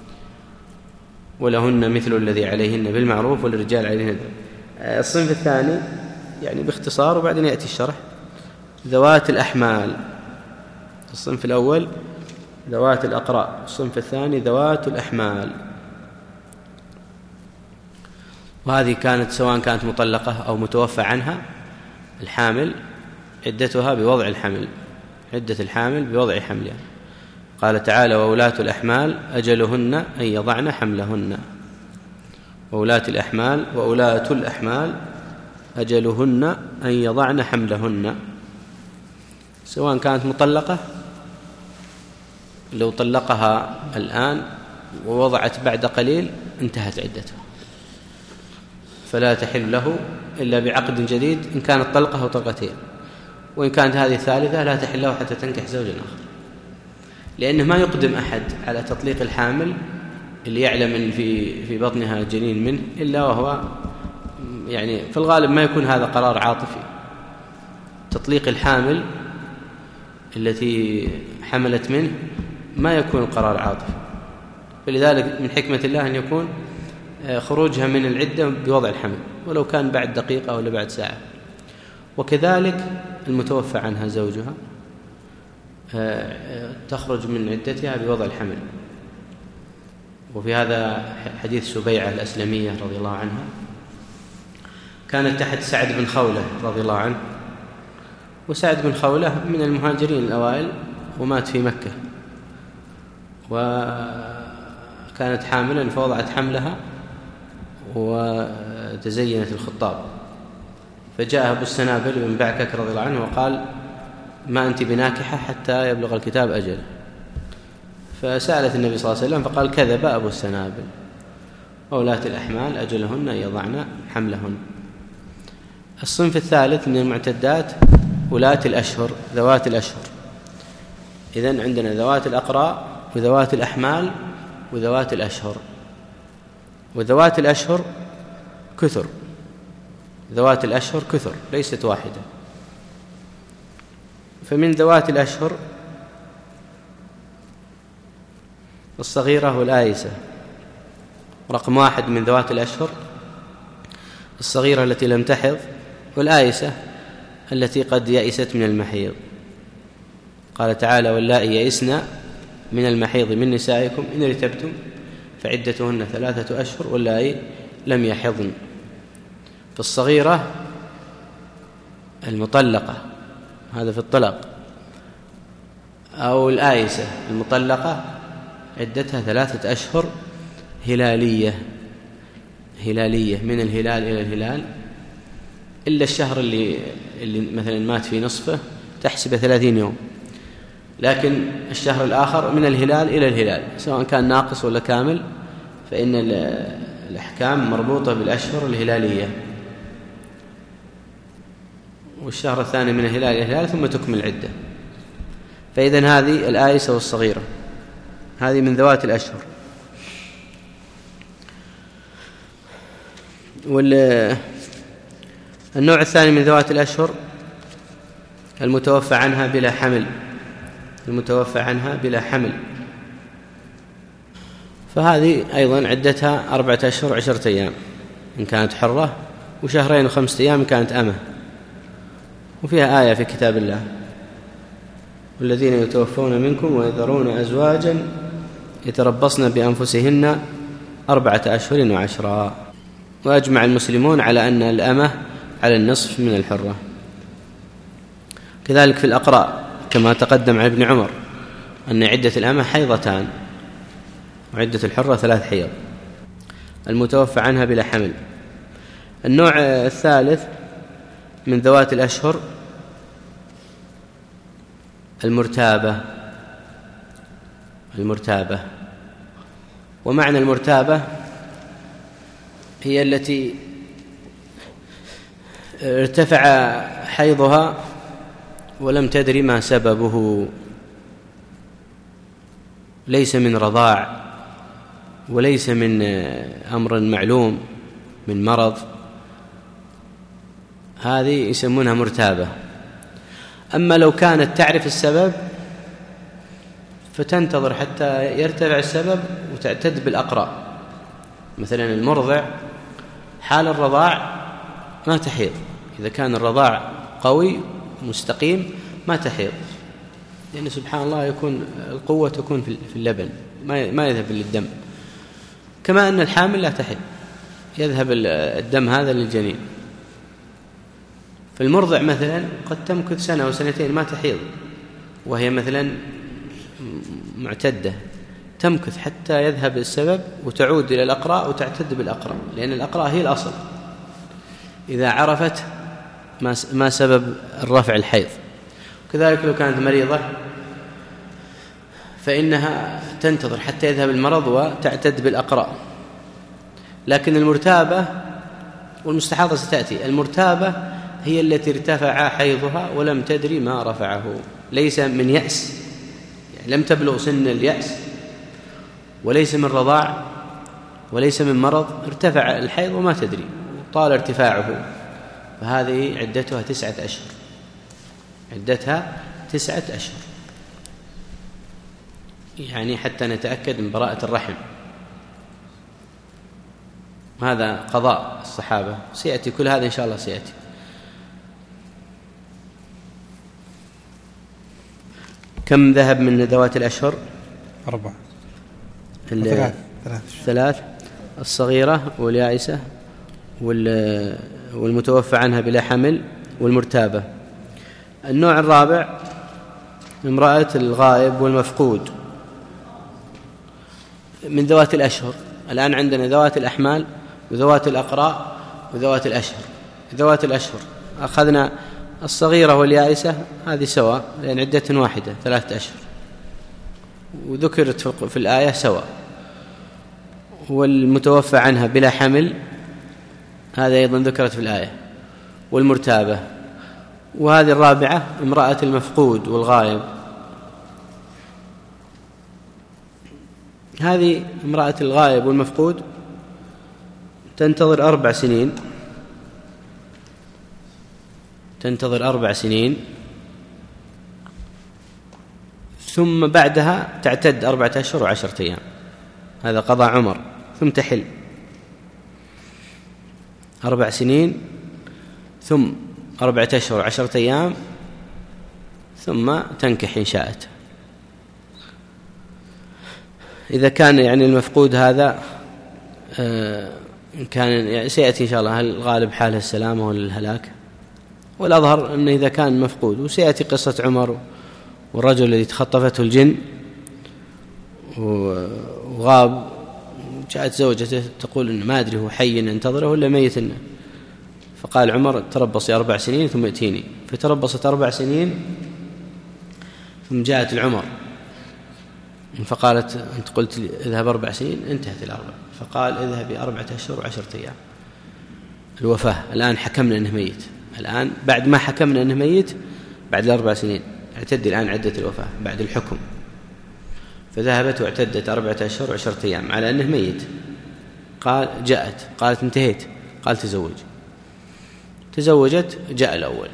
ولهن مثل الذي عليهن بالمعروف وللرجال عليهن. الصنف الثاني يعني باختصار وبعدين يأتي الشرح: ذوات الأحمال. الصنف الأول ذوات الأقراء، الصنف الثاني ذوات الأحمال. وهذه كانت سواء كانت مطلقة أو متوفى عنها الحامل، عدتها بوضع الحمل، عدة الحامل بوضع حملها. قال تعالى: وولاة الأحمال أجلهن أن يضعن حملهن. وولاة الأحمال وولاة الأحمال أجلهن أن يضعن حملهن، سواء كانت مطلقة، لو طلقها الآن ووضعت بعد قليل انتهت عدتها، فلا تحل له إلا بعقد جديد إن كانت طلقة أو طلقتين، وإن كانت هذه الثالثة لا تحل له حتى تنكح زوجا آخر، لأنه ما يقدم أحد على تطليق الحامل اللي يعلم أن في في بطنها جنين منه إلا وهو يعني في الغالب ما يكون هذا قرار عاطفي. تطليق الحامل التي حملت منه ما يكون القرار عاطفي، فلذلك من حكمة الله أن يكون خروجها من العدة بوضع الحمل، ولو كان بعد دقيقة ولا بعد ساعة. وكذلك المتوفى عنها زوجها تخرج من عدتها بوضع الحمل. وفي هذا حديث سبيعة الأسلمية رضي الله عنها، كانت تحت سعد بن خولة رضي الله عنه، وسعد بن خولة من المهاجرين الأوائل ومات في مكة، وكانت حاملا فوضعت حملها وتزينت الخطاب، فجاء أبو السنابل بن بعكك رضي الله عنه وقال: ما أنت بناكحة حتى يبلغ الكتاب أجله. فسألت النبي صلى الله عليه وسلم فقال: كذب أبو السنابل، وولاة الأحمال أجلهن أن يضعن حملهن. الصنف الثالث من المعتدات ولاة الأشهر، ذوات الأشهر. إذن عندنا ذوات الأقراء وذوات الأحمال وذوات الأشهر. وذوات الأشهر كثر، ذوات الأشهر كثر ليست واحدة. فمن ذوات الأشهر الصغيرة والآيسة. رقم واحد من ذوات الأشهر الصغيرة التي لم تحض، والآيسة التي قد يئست من المحيض. قال تعالى: واللائي يئسن من المحيض من نسائكم إن ارتبتم فعدتهن ثلاثة أشهر واللائي لم يحضن. فالصغيرة المطلقة، هذا في الطلاق، أو الآيسة المطلقة عدتها ثلاثة أشهر هلالية هلالية من الهلال إلى الهلال، إلا الشهر اللي, اللي مثلا مات في نصفه تحسب ثلاثين يوم، لكن الشهر الآخر من الهلال إلى الهلال سواء كان ناقص ولا كامل، فإن الأحكام مربوطة بالأشهر الهلالية. والشهر الثاني من الهلال إلى الهلال ثم تكمل العدة. فإذن هذه الآيسة والصغيرة، هذه من ذوات الأشهر. والنوع الثاني من ذوات الأشهر المتوفى عنها بلا حمل، المتوفى عنها بلا حمل، فهذه أيضا عدتها أربعة أشهر عشرة أيام إن كانت حرة، وشهرين وخمسة أيام إن كانت أمة. وفيها آية في كتاب الله: والذين يتوفون منكم ويذرون أزواجا يتربصن بأنفسهن أربعة أشهر وعشرا. وأجمع المسلمون على أن الأمة على النصف من الحرة. كذلك في الأقراء كما تقدم عن ابن عمر أن عدة الأمة حيضتان وعدة الحرة ثلاث حيض، المتوفى عنها بلا حمل. النوع الثالث من ذوات الأشهر المرتابة. المرتابة ومعنى المرتابة هي التي ارتفع حيضها ولم تدري ما سببه، ليس من رضاع وليس من أمر معلوم من مرض، هذه يسمونها مرتابة. أما لو كانت تعرف السبب فتنتظر حتى يرتفع السبب وتعتد بالأقراء. مثلا المرضع حال الرضاع ما تحيض، إذا كان الرضاع قوي مستقيم ما تحيض، لأن سبحان الله يكون القوة تكون في اللبن ما يذهب للدم. كما أن الحامل لا تحيض، يذهب الدم هذا للجنين. فالمرضع مثلا قد تمكث سنة أو سنتين ما تحيض وهي مثلا معتدة، تمكث حتى يذهب السبب وتعود إلى الأقراء وتعتد بالأقراء، لأن الأقراء هي الأصل إذا عرفت ما سبب الرفع الحيض. كذلك لو كانت مريضة فإنها تنتظر حتى يذهب المرض وتعتد بالأقراء. لكن المرتابة والمستحاضة ستأتي، المرتابة هي التي ارتفع حيضها ولم تدري ما رفعه، ليس من يأس، يعني لم تبلغ سن اليأس، وليس من رضاع وليس من مرض، ارتفع الحيض وما تدري طال ارتفاعه، فهذه عدتها تسعة أشهر، عدتها تسعة أشهر، يعني حتى نتأكد من براءة الرحم. هذا قضاء الصحابة، سيأتي كل هذا إن شاء الله سيأتي. كم ذهب من ذوات الأشهر؟ أربعة ثلاث ثلاث الصغيرة واليائسة والمتوفى عنها بلا حمل والمرتابة. النوع الرابع امرأة الغائب والمفقود من ذوات الأشهر. الآن عندنا ذوات الأحمال وذوات الأقراء وذوات الأشهر. ذوات الأشهر أخذنا الصغيرة واليائسة، هذه سواء لأن عدة واحدة ثلاثة أشهر، وذكرت في الآية سواء. والمتوفى عنها بلا حمل هذا أيضا ذكرت في الآية. والمرتابة. وهذه الرابعة امرأة المفقود والغائب. هذه امرأة الغائب والمفقود تنتظر أربع سنين تنتظر أربع سنين ثم بعدها تعتد أربعة أشهر وعشرة أيام. هذا قضاء عمر. ثم تحل أربع سنين ثم أربعة أشهر وعشرة أيام ثم تنكح إن شاءت. إذا كان يعني المفقود هذا آه كان يعني سيأتي إن شاء الله هل الغالب حاله السلامة ولا الهلاك، والأظهر أنه إذا كان مفقود. وسيأتي قصة عمر والرجل الذي تخطفته الجن وغاب، جاءت زوجته تقول إن ما أدري هو حي ننتظره ولا ميت، فقال عمر تربصي أربع سنين ثم ائتيني. فتربصت أربع سنين ثم جاءت العمر فقالت أنت قلت لي اذهب أربع سنين، انتهت الأربع. فقال اذهبي أربعة أشهر وعشرة أيام الوفاة. الآن حكمنا أنه ميت، الآن بعد ما حكمنا أنه ميت بعد الأربع سنين اعتدي الآن عدة الوفاة بعد الحكم. فذهبت واعتدت أربعة أشهر وعشرة أيام على أنه ميت. قال جاءت قالت انتهيت، قال تزوج. تزوجت، جاء الأول.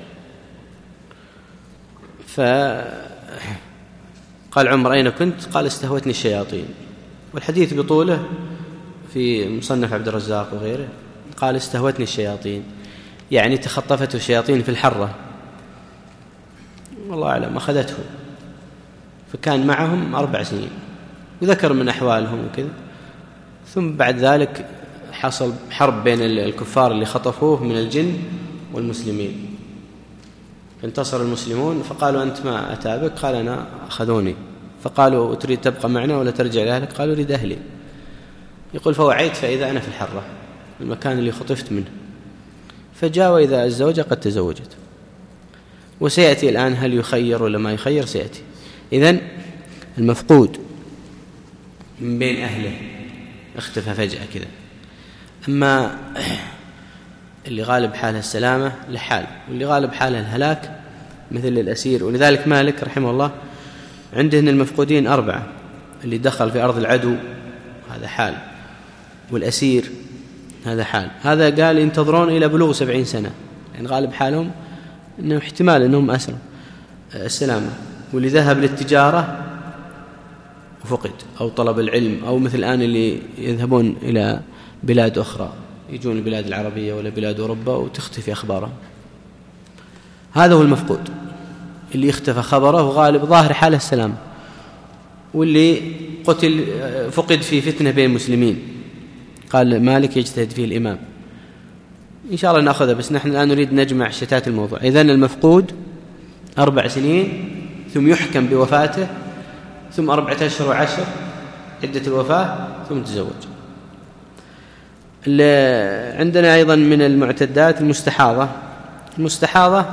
فقال عمر أين كنت؟ قال استهوتني الشياطين. والحديث بطوله في مصنف عبد الرزاق وغيره. قال استهوتني الشياطين، يعني تخطفته الشياطين في الحرة، والله أعلم أخذته. فكان معهم أربع سنين وذكر من أحوالهم وكذا. ثم بعد ذلك حصل حرب بين الكفار اللي خطفوه من الجن والمسلمين، انتصر المسلمون فقالوا أنت ما أتابك؟ قال أنا أخذوني. فقالوا تريد تبقى معنا ولا ترجع لأهلك؟ قالوا أريد أهلي. يقول فوعيت فإذا أنا في الحرة المكان اللي خطفت منه. فجاء وإذا الزوجة قد تزوجت. وسيأتي الآن هل يخير ولا ما يخير، سيأتي. إذن المفقود من بين أهله اختفى فجأة كذا. أما اللي غالب حاله السلامة لحال، واللي غالب حاله الهلاك مثل الأسير. ولذلك مالك رحمه الله عنده أن المفقودين أربعة: اللي دخل في أرض العدو هذا حال، والأسير هذا حال. هذا قال ينتظرون إلى بلوغ سبعين سنة، يعني غالب حالهم أنه احتمال أنهم أسروا السلامة. واللي ذهب للتجارة وفقد، أو طلب العلم، أو مثل الآن اللي يذهبون إلى بلاد أخرى، يجون البلاد العربية ولا بلاد أوروبا وتختفي أخبارهم. هذا هو المفقود اللي اختفى خبره وغالب ظاهر حاله السلام، واللي قتل فقد في فتنة بين المسلمين. قال مالك يجتهد فيه الإمام. إن شاء الله نأخذه، بس نحن الآن نريد نجمع شتات الموضوع. إذن المفقود أربع سنين ثم يحكم بوفاته، ثم أربعة أشهر وعشر عدة الوفاة، ثم تزوج. عندنا أيضا من المعتدات المستحاضة. المستحاضة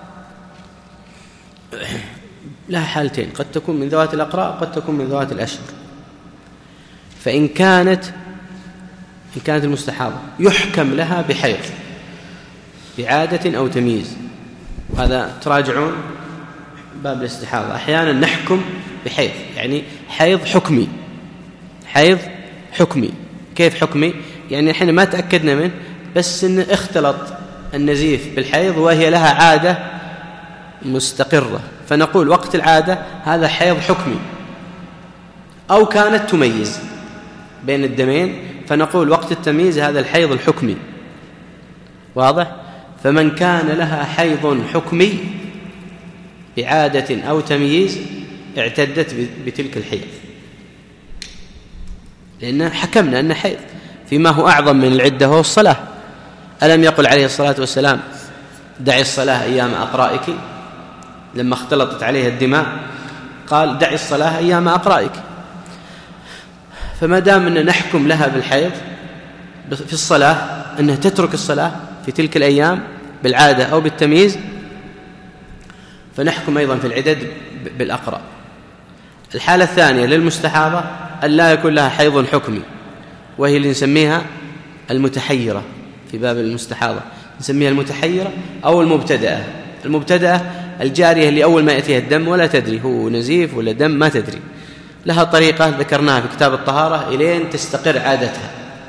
لها حالتين، قد تكون من ذوات الأقراء، قد تكون من ذوات الأشهر. فإن كانت إن كانت المستحاضة يحكم لها بحيض بعادة أو تمييز، هذا تراجعون باب الاستحاضة. أحيانا نحكم بحيض، يعني حيض حكمي. حيض حكمي كيف حكمي؟ يعني احنا ما تأكدنا منه، بس إن اختلط النزيف بالحيض وهي لها عادة مستقرة، فنقول وقت العادة هذا حيض حكمي. أو كانت تميز بين الدمين، فنقول وقت التمييز هذا الحيض الحكمي. واضح؟ فمن كان لها حيض حكمي بعادة أو تمييز اعتدت بتلك الحيض، لأن حكمنا أن حيض. فيما هو أعظم من العدة هو الصلاة. ألم يقل عليه الصلاة والسلام دعي الصلاة أيام أقرائك؟ لما اختلطت عليها الدماء قال دعي الصلاة أيام أقرائك. فما دام أن نحكم لها بالحيض في الصلاة أنها تترك الصلاة في تلك الأيام بالعادة أو بالتمييز، فنحكم أيضا في العدد بالأقراء. الحالة الثانية للمستحاضة أن لا يكون لها حيض حكمي، وهي اللي نسميها المتحيرة في باب المستحاضة. نسميها المتحيرة أو المبتدأة. المبتدأة الجارية اللي أول ما يأتيها الدم ولا تدري هو نزيف ولا دم، ما تدري، لها طريقة ذكرناها في كتاب الطهارة إلين تستقر عادتها.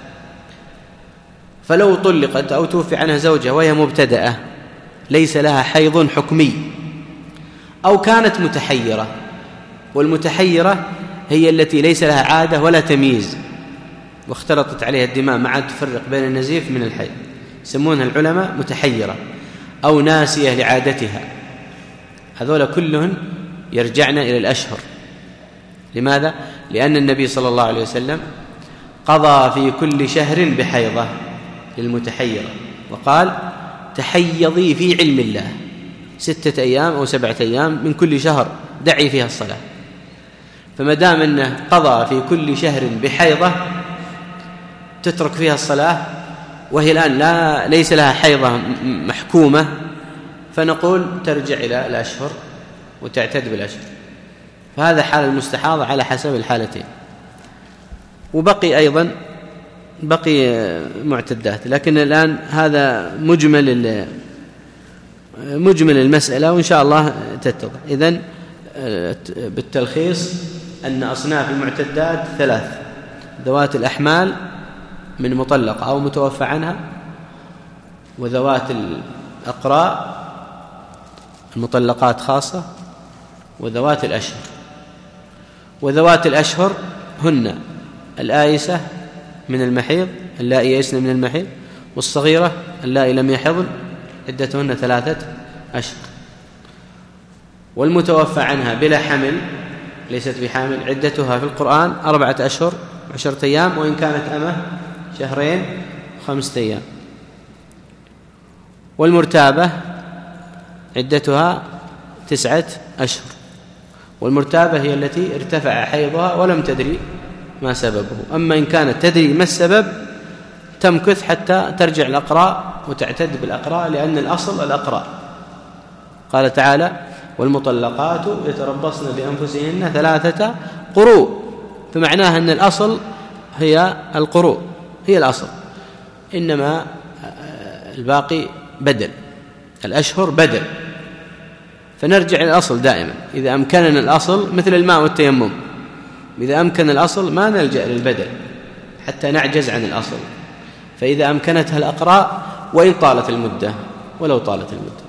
فلو طلقت أو توفي عنها زوجها وهي مبتدأة ليس لها حيض حكمي، أو كانت متحيرة، والمتحيرة هي التي ليس لها عادة ولا تمييز واختلطت عليها الدماء ما عاد تفرق بين النزيف من الحيض، يسمونها العلماء متحيرة، أو ناسية لعادتها. هذول كلهن يرجعن إلى الأشهر. لماذا؟ لأن النبي صلى الله عليه وسلم قضى في كل شهر بحيضة للمتحيرة، وقال تحيضي في علم الله ستة أيام أو سبعة أيام من كل شهر دعي فيها الصلاة. فما دام أنه قضى في كل شهر بحيضة تترك فيها الصلاة وهي الآن لا ليس لها حيضة محكومة، فنقول ترجع إلى الأشهر وتعتد بالأشهر. فهذا حال المستحاضة على حسب الحالتين. وبقي أيضا بقي معتدات، لكن الآن هذا مجمل مجمل المسألة وإن شاء الله تتضح. إذن بالتلخيص أن أصناف المعتدات ثلاث: ذوات الأحمال من مطلقة أو متوفى عنها، وذوات الأقراء المطلقات خاصة، وذوات الأشهر. وذوات الأشهر هن الآيسة من المحيض اللائي يئسن من المحيض، والصغيرة اللائي لم يحضن عدتهن ثلاثة أشهر. والمتوفى عنها بلا حمل ليست بحامل عدتها في القرآن أربعة أشهر عشرة أيام، وإن كانت أمه شهرين خمسة أيام. والمرتابة عدتها تسعة أشهر، والمرتابة هي التي ارتفع حيضها ولم تدري ما سببه. أما إن كانت تدري ما السبب تمكث حتى ترجع الأقراء وتعتد بالأقراء، لأن الأصل الأقراء. قال تعالى: والمطلقات يتربصن بأنفسهن ثلاثة قروء، فمعناها أن الأصل هي القروء، هي الأصل، إنما الباقي بدل، الأشهر بدل. فنرجع إلى الأصل دائما إذا أمكننا الأصل، مثل الماء والتيمم، إذا أمكن الأصل ما نلجأ للبدل حتى نعجز عن الأصل. فإذا أمكنتها الأقراء وإن طالت المدة، ولو طالت المدة.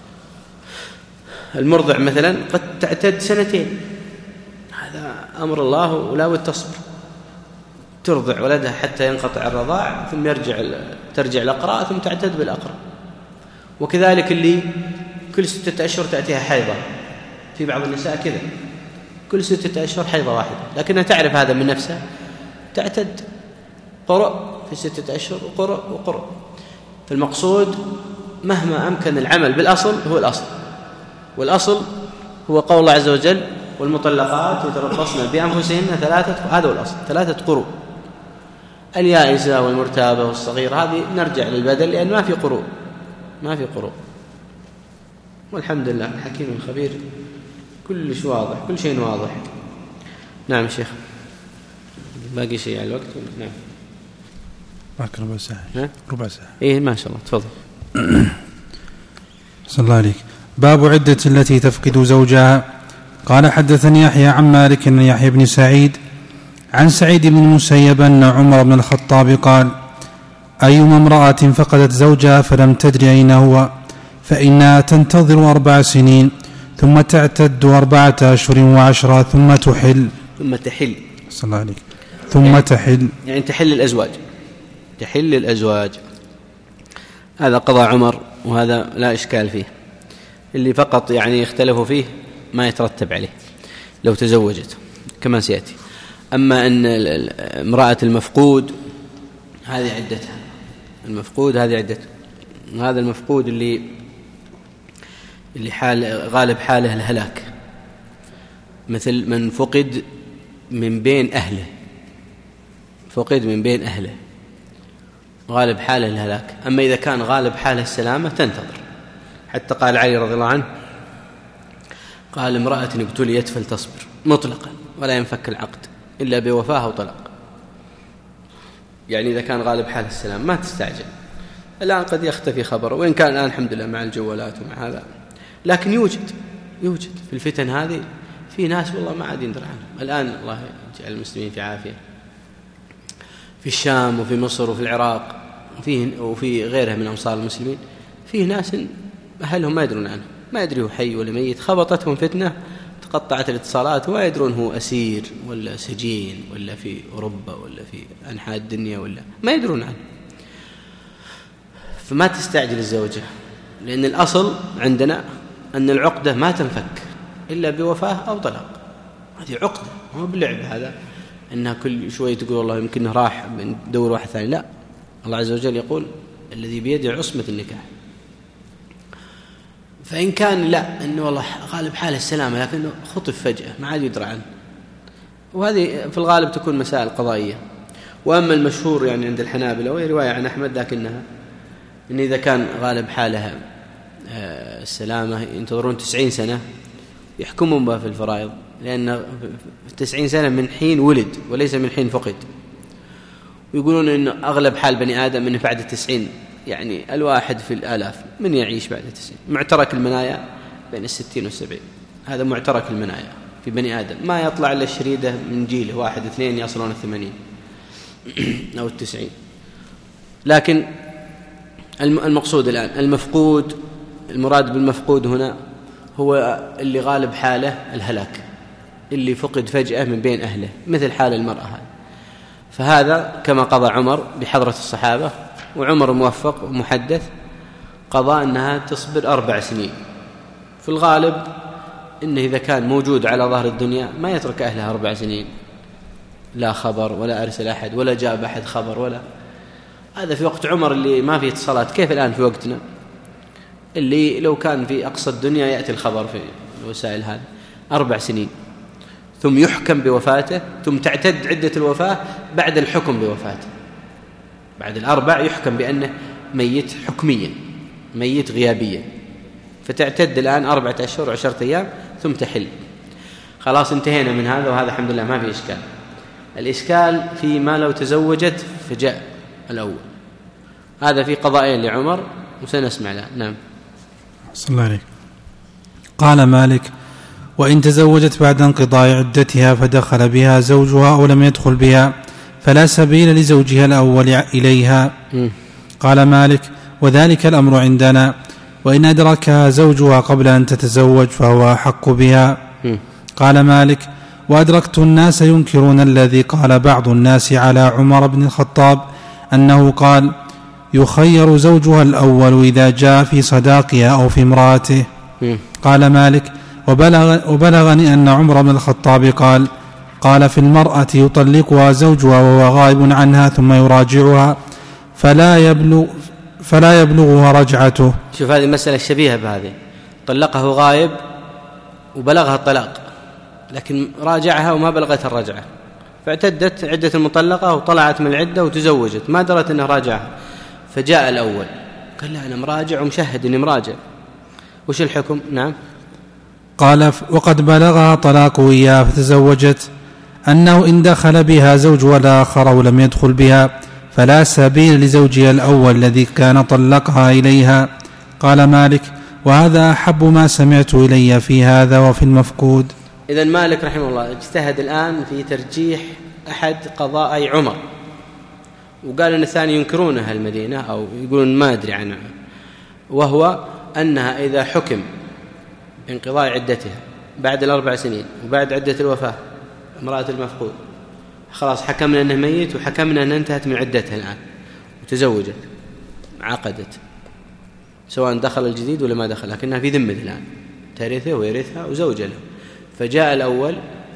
المرضع مثلا قد تعتد سنتين، هذا أمر الله ولا بد تصبر، ترضع ولدها حتى ينقطع الرضاع ثم يرجع ترجع الأقراء ثم تعتد بالأقراء. وكذلك اللي كل ستة أشهر تأتيها حيضة، في بعض النساء كذا كل ستة أشهر حيضة واحدة، لكنها تعرف هذا من نفسها، تعتد قرء في ستة أشهر وقرء وقرء. فالمقصود مهما أمكن العمل بالأصل هو الأصل، والأصل هو قول الله عز وجل: والمطلقات يتربصن بأنفسهن ثلاثة، هذا هو الأصل، ثلاثة قروء. اليائسة والمرتابة والصغيرة هذه نرجع للبدل، لأن ما في قروء، ما في قروء. والحمد لله الحكيم الخبير، كل شيء واضح، كل شيء واضح. نعم شيخ، باقي شيء على الوقت؟ نعم باقي ربع ساعة. ربع ساعة. إيه ما شاء الله، تفضل. صلى الله عليك. باب عدة التي تفقد زوجها. قال: حدثني يحيى عن مالك أن يحيى بن سعيد عن سعيد بن المسيب أن عمر بن الخطاب قال: أيما امرأة فقدت زوجها فلم تدر أين هو فإنها تنتظر أربع سنين ثم تعتد أربعة أشهر وعشرة ثم تحل ثم تحل صلى الله عليك ثم يعني تحل يعني تحل الأزواج تحل الأزواج هذا قضاء عمر، وهذا لا إشكال فيه. اللي فقط يعني يختلفوا فيه ما يترتب عليه لو تزوجت كما سيأتي. أما أن امرأة المفقود هذه عدتها، المفقود هذه عدتها. هذا المفقود اللي اللي حال غالب حاله الهلاك، مثل من فقد من بين أهله، فقد من بين أهله غالب حاله الهلاك. أما إذا كان غالب حاله السلامة تنتظر. حتى قال علي رضي الله عنه: قال: امرأة ابتليت فلتصبر مطلقا ولا ينفك العقد إلا بوفاة وطلاق. يعني إذا كان غالب حاله السلام ما تستعجل. الآن قد يختفي خبره، وإن كان الآن الحمد لله مع الجوالات ومع هذا، لكن يوجد يوجد في الفتن هذه في ناس والله ما عاد يندرى عنهم. الآن الله يجعل المسلمين في عافية في الشام وفي مصر وفي العراق وفي, وفي غيرها من أمصار المسلمين، فيه ناس أهلهم ما يدرون عنه، ما يدري هو حي ولا ميت، خبطتهم فتنة تقطعت الاتصالات وما يدرون هو أسير ولا سجين ولا في أوروبا ولا في أنحاء الدنيا ولا ما يدرون عنه. فما تستعجل الزوجة، لأن الأصل عندنا أن العقدة ما تنفك إلا بوفاة أو طلاق. هذه عقدة، مو بلعب هذا أنها كل شوية تقول والله يمكنه راح ندور واحد ثاني. لا، الله عز وجل يقول الذي بيده عصمة النكاح. فإن كان لا أنه والله غالب حال السلامة لكنه خطف فجأة ما عاد يدرى عنه، وهذه في الغالب تكون مسائل قضائية. وأما المشهور يعني عند الحنابلة وهي رواية عن أحمد لكنها إن إذا كان غالب حالها السلامة ينتظرون تسعين سنة يحكمون بها في الفرائض، لأن تسعين سنة من حين ولد وليس من حين فقد. ويقولون إن أغلب حال بني آدم إنه بعد التسعين، يعني الواحد في الآلاف من يعيش بعد التسعين. معترك المنايا بين الستين والسبعين، هذا معترك المنايا في بني آدم، ما يطلع إلا الشريدة من جيله واحد اثنين يصلون الثمانين أو التسعين. لكن المقصود الآن المفقود، المراد بالمفقود هنا هو اللي غالب حاله الهلاك، اللي فقد فجأة من بين أهله، مثل حال المرأة هذه. فهذا كما قضى عمر بحضرة الصحابة، وعمر موفق ومحدث قضى أنها تصبر أربع سنين. في الغالب إنه إذا كان موجود على ظهر الدنيا ما يترك أهلها أربع سنين، لا خبر ولا أرسل أحد ولا جاب أحد خبر ولا. هذا في وقت عمر اللي ما فيه اتصالات، كيف الآن في وقتنا اللي لو كان في أقصى الدنيا يأتي الخبر في الوسائل هذه. أربع سنين ثم يحكم بوفاته، ثم تعتد عدة الوفاة بعد الحكم بوفاته. بعد الأربع يحكم بأنه ميت حكميا، ميت غيابيا، فتعتد الآن أربعة أشهر وعشرة أيام ثم تحل. خلاص انتهينا من هذا، وهذا الحمد لله ما في إشكال. الإشكال في ما لو تزوجت فجاء الأول، هذا في قضاءين لعمر وسنسمع له. نعم. صلى الله عليه. قال مالك: وإن تزوجت بعد انقضاء عدتها فدخل بها زوجها أو لم يدخل بها فلا سبيل لزوجها الأول إليها. م. قال مالك: وذلك الأمر عندنا، وإن أدركها زوجها قبل أن تتزوج فهو أحق بها. م. قال مالك: وأدركت الناس ينكرون الذي قال بعض الناس على عمر بن الخطاب أنه قال: يخير زوجها الأول إذا جاء في صداقها أو في امرأته. م. قال مالك: وبلغ وبلغني أن عمر بن الخطاب قال قال في المرأة يطلقها زوجها وهو غائب عنها ثم يراجعها فلا يبلغ فلا يبلغها رجعته. شوف هذه المسألة شبيهة بهذه، طلقه غائب وبلغها الطلاق لكن راجعها وما بلغت الرجعة، فاعتدت عدة المطلقة وطلعت من العدة وتزوجت، ما درت أنه راجعها، فجاء الأول قال لا أنا مراجع ومشهد أني مراجع، وش الحكم؟ نعم. قال: وقد بلغها طلاقه إياه فتزوجت أنه إن دخل بها زوجها الآخر ولم يدخل بها فلا سبيل لزوجها الأول الذي كان طلقها إليها. قال مالك: وهذا أحب ما سمعت إلي في هذا وفي المفقود. إذن مالك رحمه الله اجتهد الآن في ترجيح أحد قضاء عمر، وقال أن الثاني ينكرونها المدينة أو يقولون ما أدري عنها، وهو أنها إذا حكم انقضاء عدتها بعد الأربع سنين وبعد عدة الوفاة امرأة المفقود، خلاص حكمنا أنه ميت وحكمنا أنها انتهت من عدتها الآن وتزوجت عقدت، سواء دخل الجديد ولا ما دخل، لكنها في ذمة الآن ترثه ويرثها وزوجة له. فجاء الأول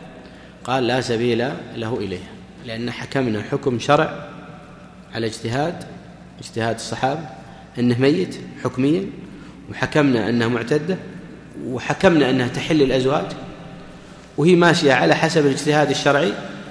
قال لا سبيل له إليها، لأن حكمنا حكم شرع على اجتهاد اجتهاد الصحابة أنه ميت حكميا، وحكمنا أنها معتدة، وحكمنا أنها تحل الأزواج، وهي ماشية على حسب الاجتهاد الشرعي،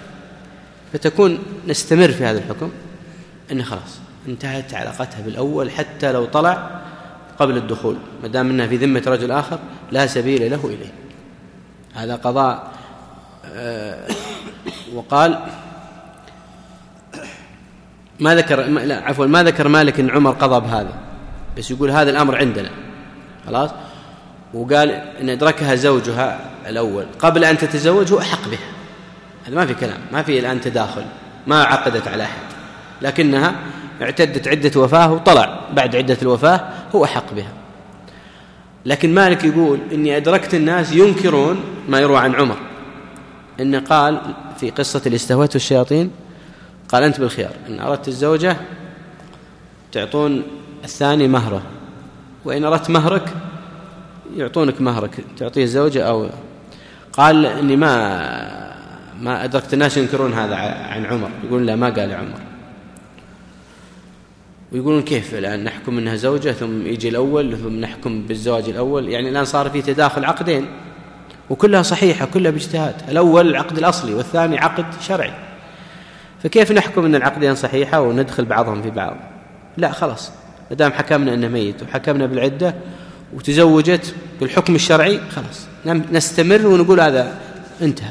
فتكون نستمر في هذا الحكم أنه خلاص انتهت علاقتها بالأول حتى لو طلع قبل الدخول، ما دام أنها في ذمة رجل آخر لا سبيل له إليه. هذا قضاء. آه وقال ما ذكر لا عفوا ما ذكر مالك إن عمر قضى بهذا، بس يقول هذا الأمر عندنا خلاص، وقال إن أدركها زوجها الأول قبل أن تتزوج هو أحق بها. هذا ما في كلام، ما في الآن تداخل، ما عقدت على أحد، لكنها اعتدت عدة وفاة وطلع بعد عدة الوفاة هو أحق بها. لكن مالك يقول إني أدركت الناس ينكرون ما يروى عن عمر، إنه قال في قصة اللي استهوته الشياطين قال أنت بالخيار، إن أردت الزوجة تعطون الثاني مهره، وإن أردت مهرك يعطونك مهرك تعطيه الزوجة. أو قال إني ما ما أدركت الناس ينكرون هذا عن عمر، يقولون لا ما قال عمر، ويقولون كيف الآن نحكم أنها زوجة ثم يجي الأول ثم نحكم بالزواج الأول؟ يعني الآن صار في تداخل عقدين وكلها صحيحة كلها باجتهاد، الأول العقد الأصلي والثاني عقد شرعي، فكيف نحكم أن العقدين صحيحة وندخل بعضهم في بعض؟ لا خلاص، مدام حكمنا أنه ميت وحكمنا بالعدة وتزوجت بالحكم الشرعي خلاص نستمر ونقول هذا انتهى.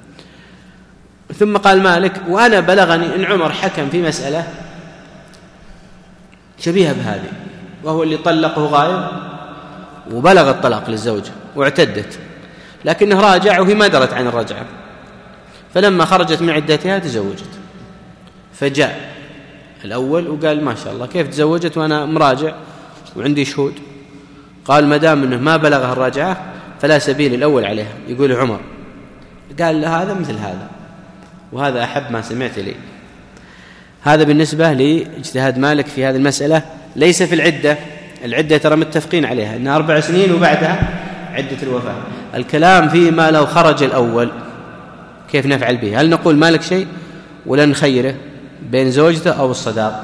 ثم قال مالك وأنا بلغني أن عمر حكم في مسألة شبيهة بهذه، وهو اللي طلقه غائب وبلغ الطلاق للزوجة واعتدت، لكنه راجع وهي ما درت عن الرجعة، فلما خرجت من عدتها تزوجت، فجاء الأول وقال ما شاء الله كيف تزوجت وأنا مراجع وعندي شهود؟ قال ما دام أنه ما بلغها الرجعة فلا سبيل الأول عليها. يقول عمر قال هذا مثل هذا، وهذا أحب ما سمعت لي. هذا بالنسبة لاجتهاد مالك في هذه المسألة، ليس في العدة. العدة ترى متفقين عليها أنها أربع سنين وبعدها عدة الوفاة. الكلام فيه ما لو خرج الأول كيف نفعل به؟ هل نقول مالك شيء ولا نخيره بين زوجته أو الصداق؟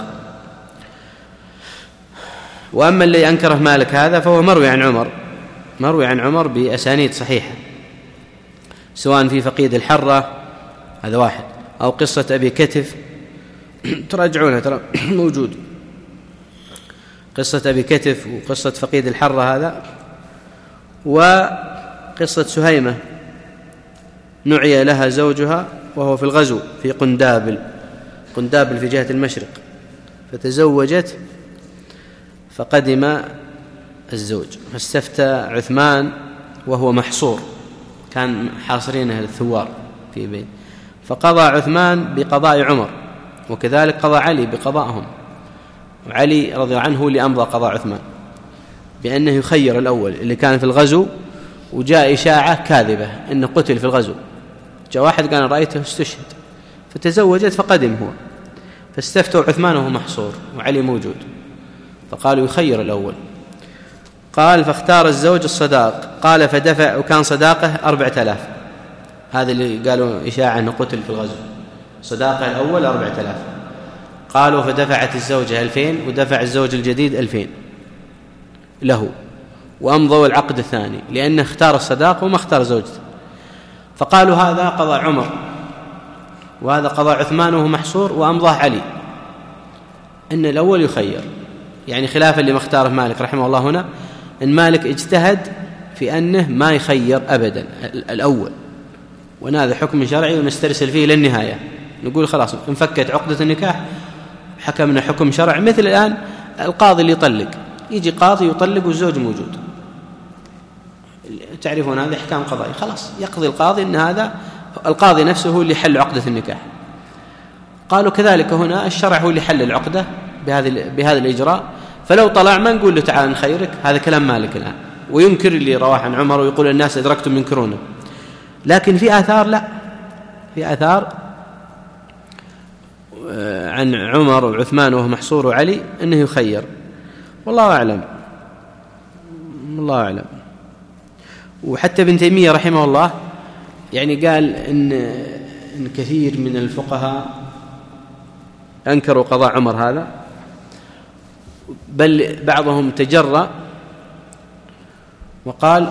وأما اللي أنكره مالك هذا فهو مروي عن عمر، مروي عن عمر بأسانيد صحيحة، سواء في فقيد الحرة هذا واحد، أو قصة أبي كتف تراجعونها ترى موجود، قصة أبي كتف وقصة فقيد الحرة هذا، وقصة سهيمة نعي لها زوجها وهو في الغزو في قندابل، قندابل في جهة المشرق، فتزوجت فقدم الزوج فاستفتى عثمان وهو محصور، كان حاصرينه الثوار في بيت، فقضى عثمان بقضاء عمر، وكذلك قضى علي بقضائهم، وعلي رضي الله عنه اللي أمضى قضاء عثمان بأنه يخير الأول اللي كان في الغزو، وجاء إشاعة كاذبة أنه قتل في الغزو، جاء واحد قال رأيته استشهد، فتزوجت فقدم هو، فاستفتوا عثمان وهو محصور وعلي موجود، فقالوا يخير الأول. قال فاختار الزوج الصداق، قال فدفع، وكان صداقه أربعة آلاف، هذا اللي قالوا إشاعة أنه قتل في الغزو، صداقه الأول أربعة آلاف. قالوا فدفعت الزوجة ألفين ودفع الزوج الجديد ألفين له، وأمضوا العقد الثاني لأنه اختار الصداق وما اختار زوجته. فقالوا هذا قضاء عمر وهذا قضاء عثمان وهو محصور وأمضاه علي، أن الأول يخير، يعني خلافا لما اختاره مالك رحمه الله هنا، أن مالك اجتهد في أنه ما يخير أبدا الأول، ونهذا حكم شرعي ونسترسل فيه للنهاية، نقول خلاص انفكت عقدة النكاح حكمنا حكم شرع. مثل الآن القاضي اللي يطلق، يجي قاضي يطلق والزوج موجود، تعرفون هذا احكام قضائي، خلاص يقضي القاضي ان هذا القاضي نفسه هو اللي حل عقدة النكاح. قالوا كذلك هنا الشرع هو اللي حل العقدة بهذا بهذا الإجراء، فلو طلع ما نقول له تعال نخيرك، هذا كلام مالك الآن، وينكر اللي رواه عن عمر ويقول الناس أدركتم ينكرونه. لكن في آثار لا، في آثار عن عمر وعثمان وهو محصور وعلي أنه يخير، والله أعلم، والله أعلم. وحتى ابن تيمية رحمه الله يعني قال إن, إن كثير من الفقهاء أنكروا قضاء عمر هذا، بل بعضهم تجرأ وقال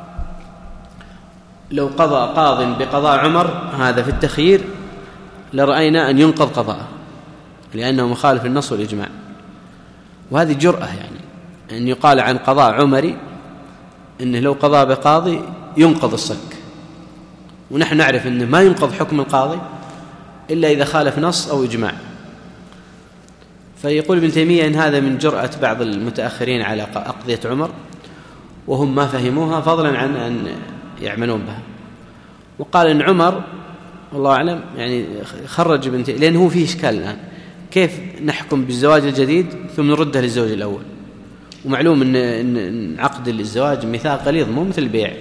لو قضى قاض بقضاء عمر هذا في التخيير لرأينا أن ينقض قضاءه لأنه مخالف النص والإجماع. وهذه جرأة يعني أن يقال عن قضاء عمري أنه لو قضى بقاضي ينقض الصك، ونحن نعرف أنه ما ينقض حكم القاضي إلا إذا خالف نص أو إجماع. فيقول ابن تيمية إن هذا من جرأة بعض المتأخرين على أقضية عمر وهم ما فهموها فضلا عن أن يعملون بها. وقال إن عمر والله أعلم يعني خرج ابن تيمية لأنه هو فيه إشكال الآن، كيف نحكم بالزواج الجديد ثم نرده للزوج الأول؟ ومعلوم إن, إن عقد الزواج ميثاق غليظ مو مثل البيع.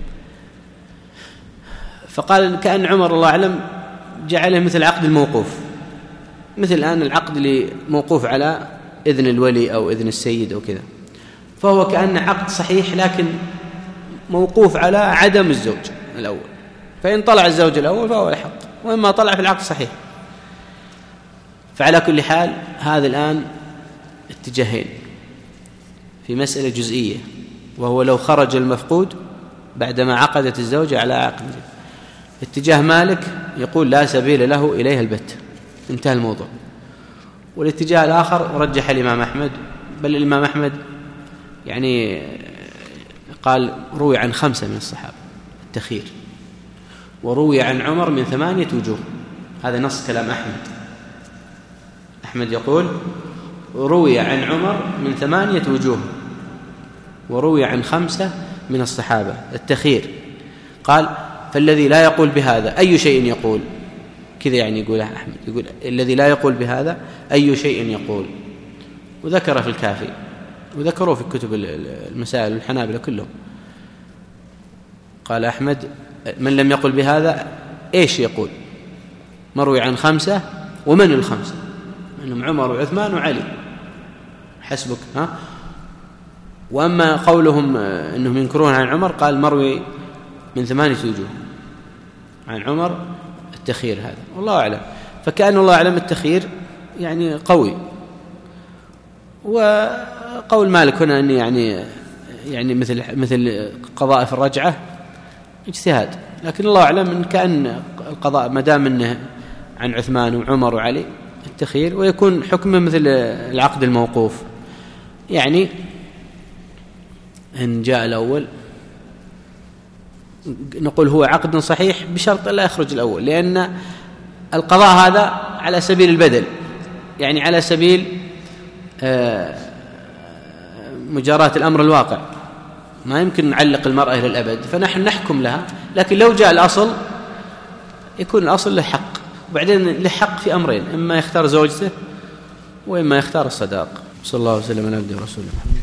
فقال كأن عمر الله أعلم جعله مثل عقد الموقوف، مثل الآن العقد اللي موقوف على إذن الولي أو إذن السيد أو كذا، فهو كأن عقد صحيح لكن موقوف على عدم الزوج الأول، فإن طلع الزوج الأول فهو الحق، وإما طلع في العقد صحيح. فعلى كل حال هذا الآن اتجاهين في مسألة جزئية، وهو لو خرج المفقود بعدما عقدت الزوجة على عقد. اتجاه مالك يقول لا سبيل له إليها البت، انتهى الموضوع. والاتجاه الآخر رجح الإمام أحمد، بل الإمام أحمد يعني قال روي عن خمسة من الصحابة التخيير، وروي عن عمر من ثمانية وجوه. هذا نص كلام أحمد. أحمد يقول روي عن عمر من ثمانية وجوه وروي عن خمسة من الصحابة التخيير. قال فالذي لا يقول بهذا أي شيء يقول كذا، يعني يقول أحمد يقول الذي لا يقول بهذا أي شيء يقول. وذكر في الكافي وذكروا في كتب المسائل الحنابلة كلهم. قال أحمد من لم يقل بهذا إيش يقول؟ مروي عن خمسة، ومن الخمسة؟ أنهم عمر وعثمان وعلي، حسبك ها. وأما قولهم أنهم ينكرون عن عمر قال مروي من ثمانية وجوه عن عمر التخيير هذا، والله أعلم. فكأن الله أعلم التخيير يعني قوي. وقول مالك هنا أن يعني يعني مثل مثل قضاء في الرجعة اجتهاد، لكن الله أعلم إن كأن القضاء ما دام أنه عن عثمان وعمر وعلي التخيير، ويكون حكمه مثل العقد الموقوف، يعني إن جاء الأول نقول هو عقد صحيح بشرط لا يخرج الأول، لأن القضاء هذا على سبيل البدل، يعني على سبيل مجاراة الأمر الواقع، ما يمكن نعلق المرأة إلى الأبد، فنحن نحكم لها. لكن لو جاء الأصل يكون الأصل له حق، وبعدين له حق في أمرين، إما يختار زوجته وإما يختار الصداق. صلى الله عليه وسلم على عبده ورسوله.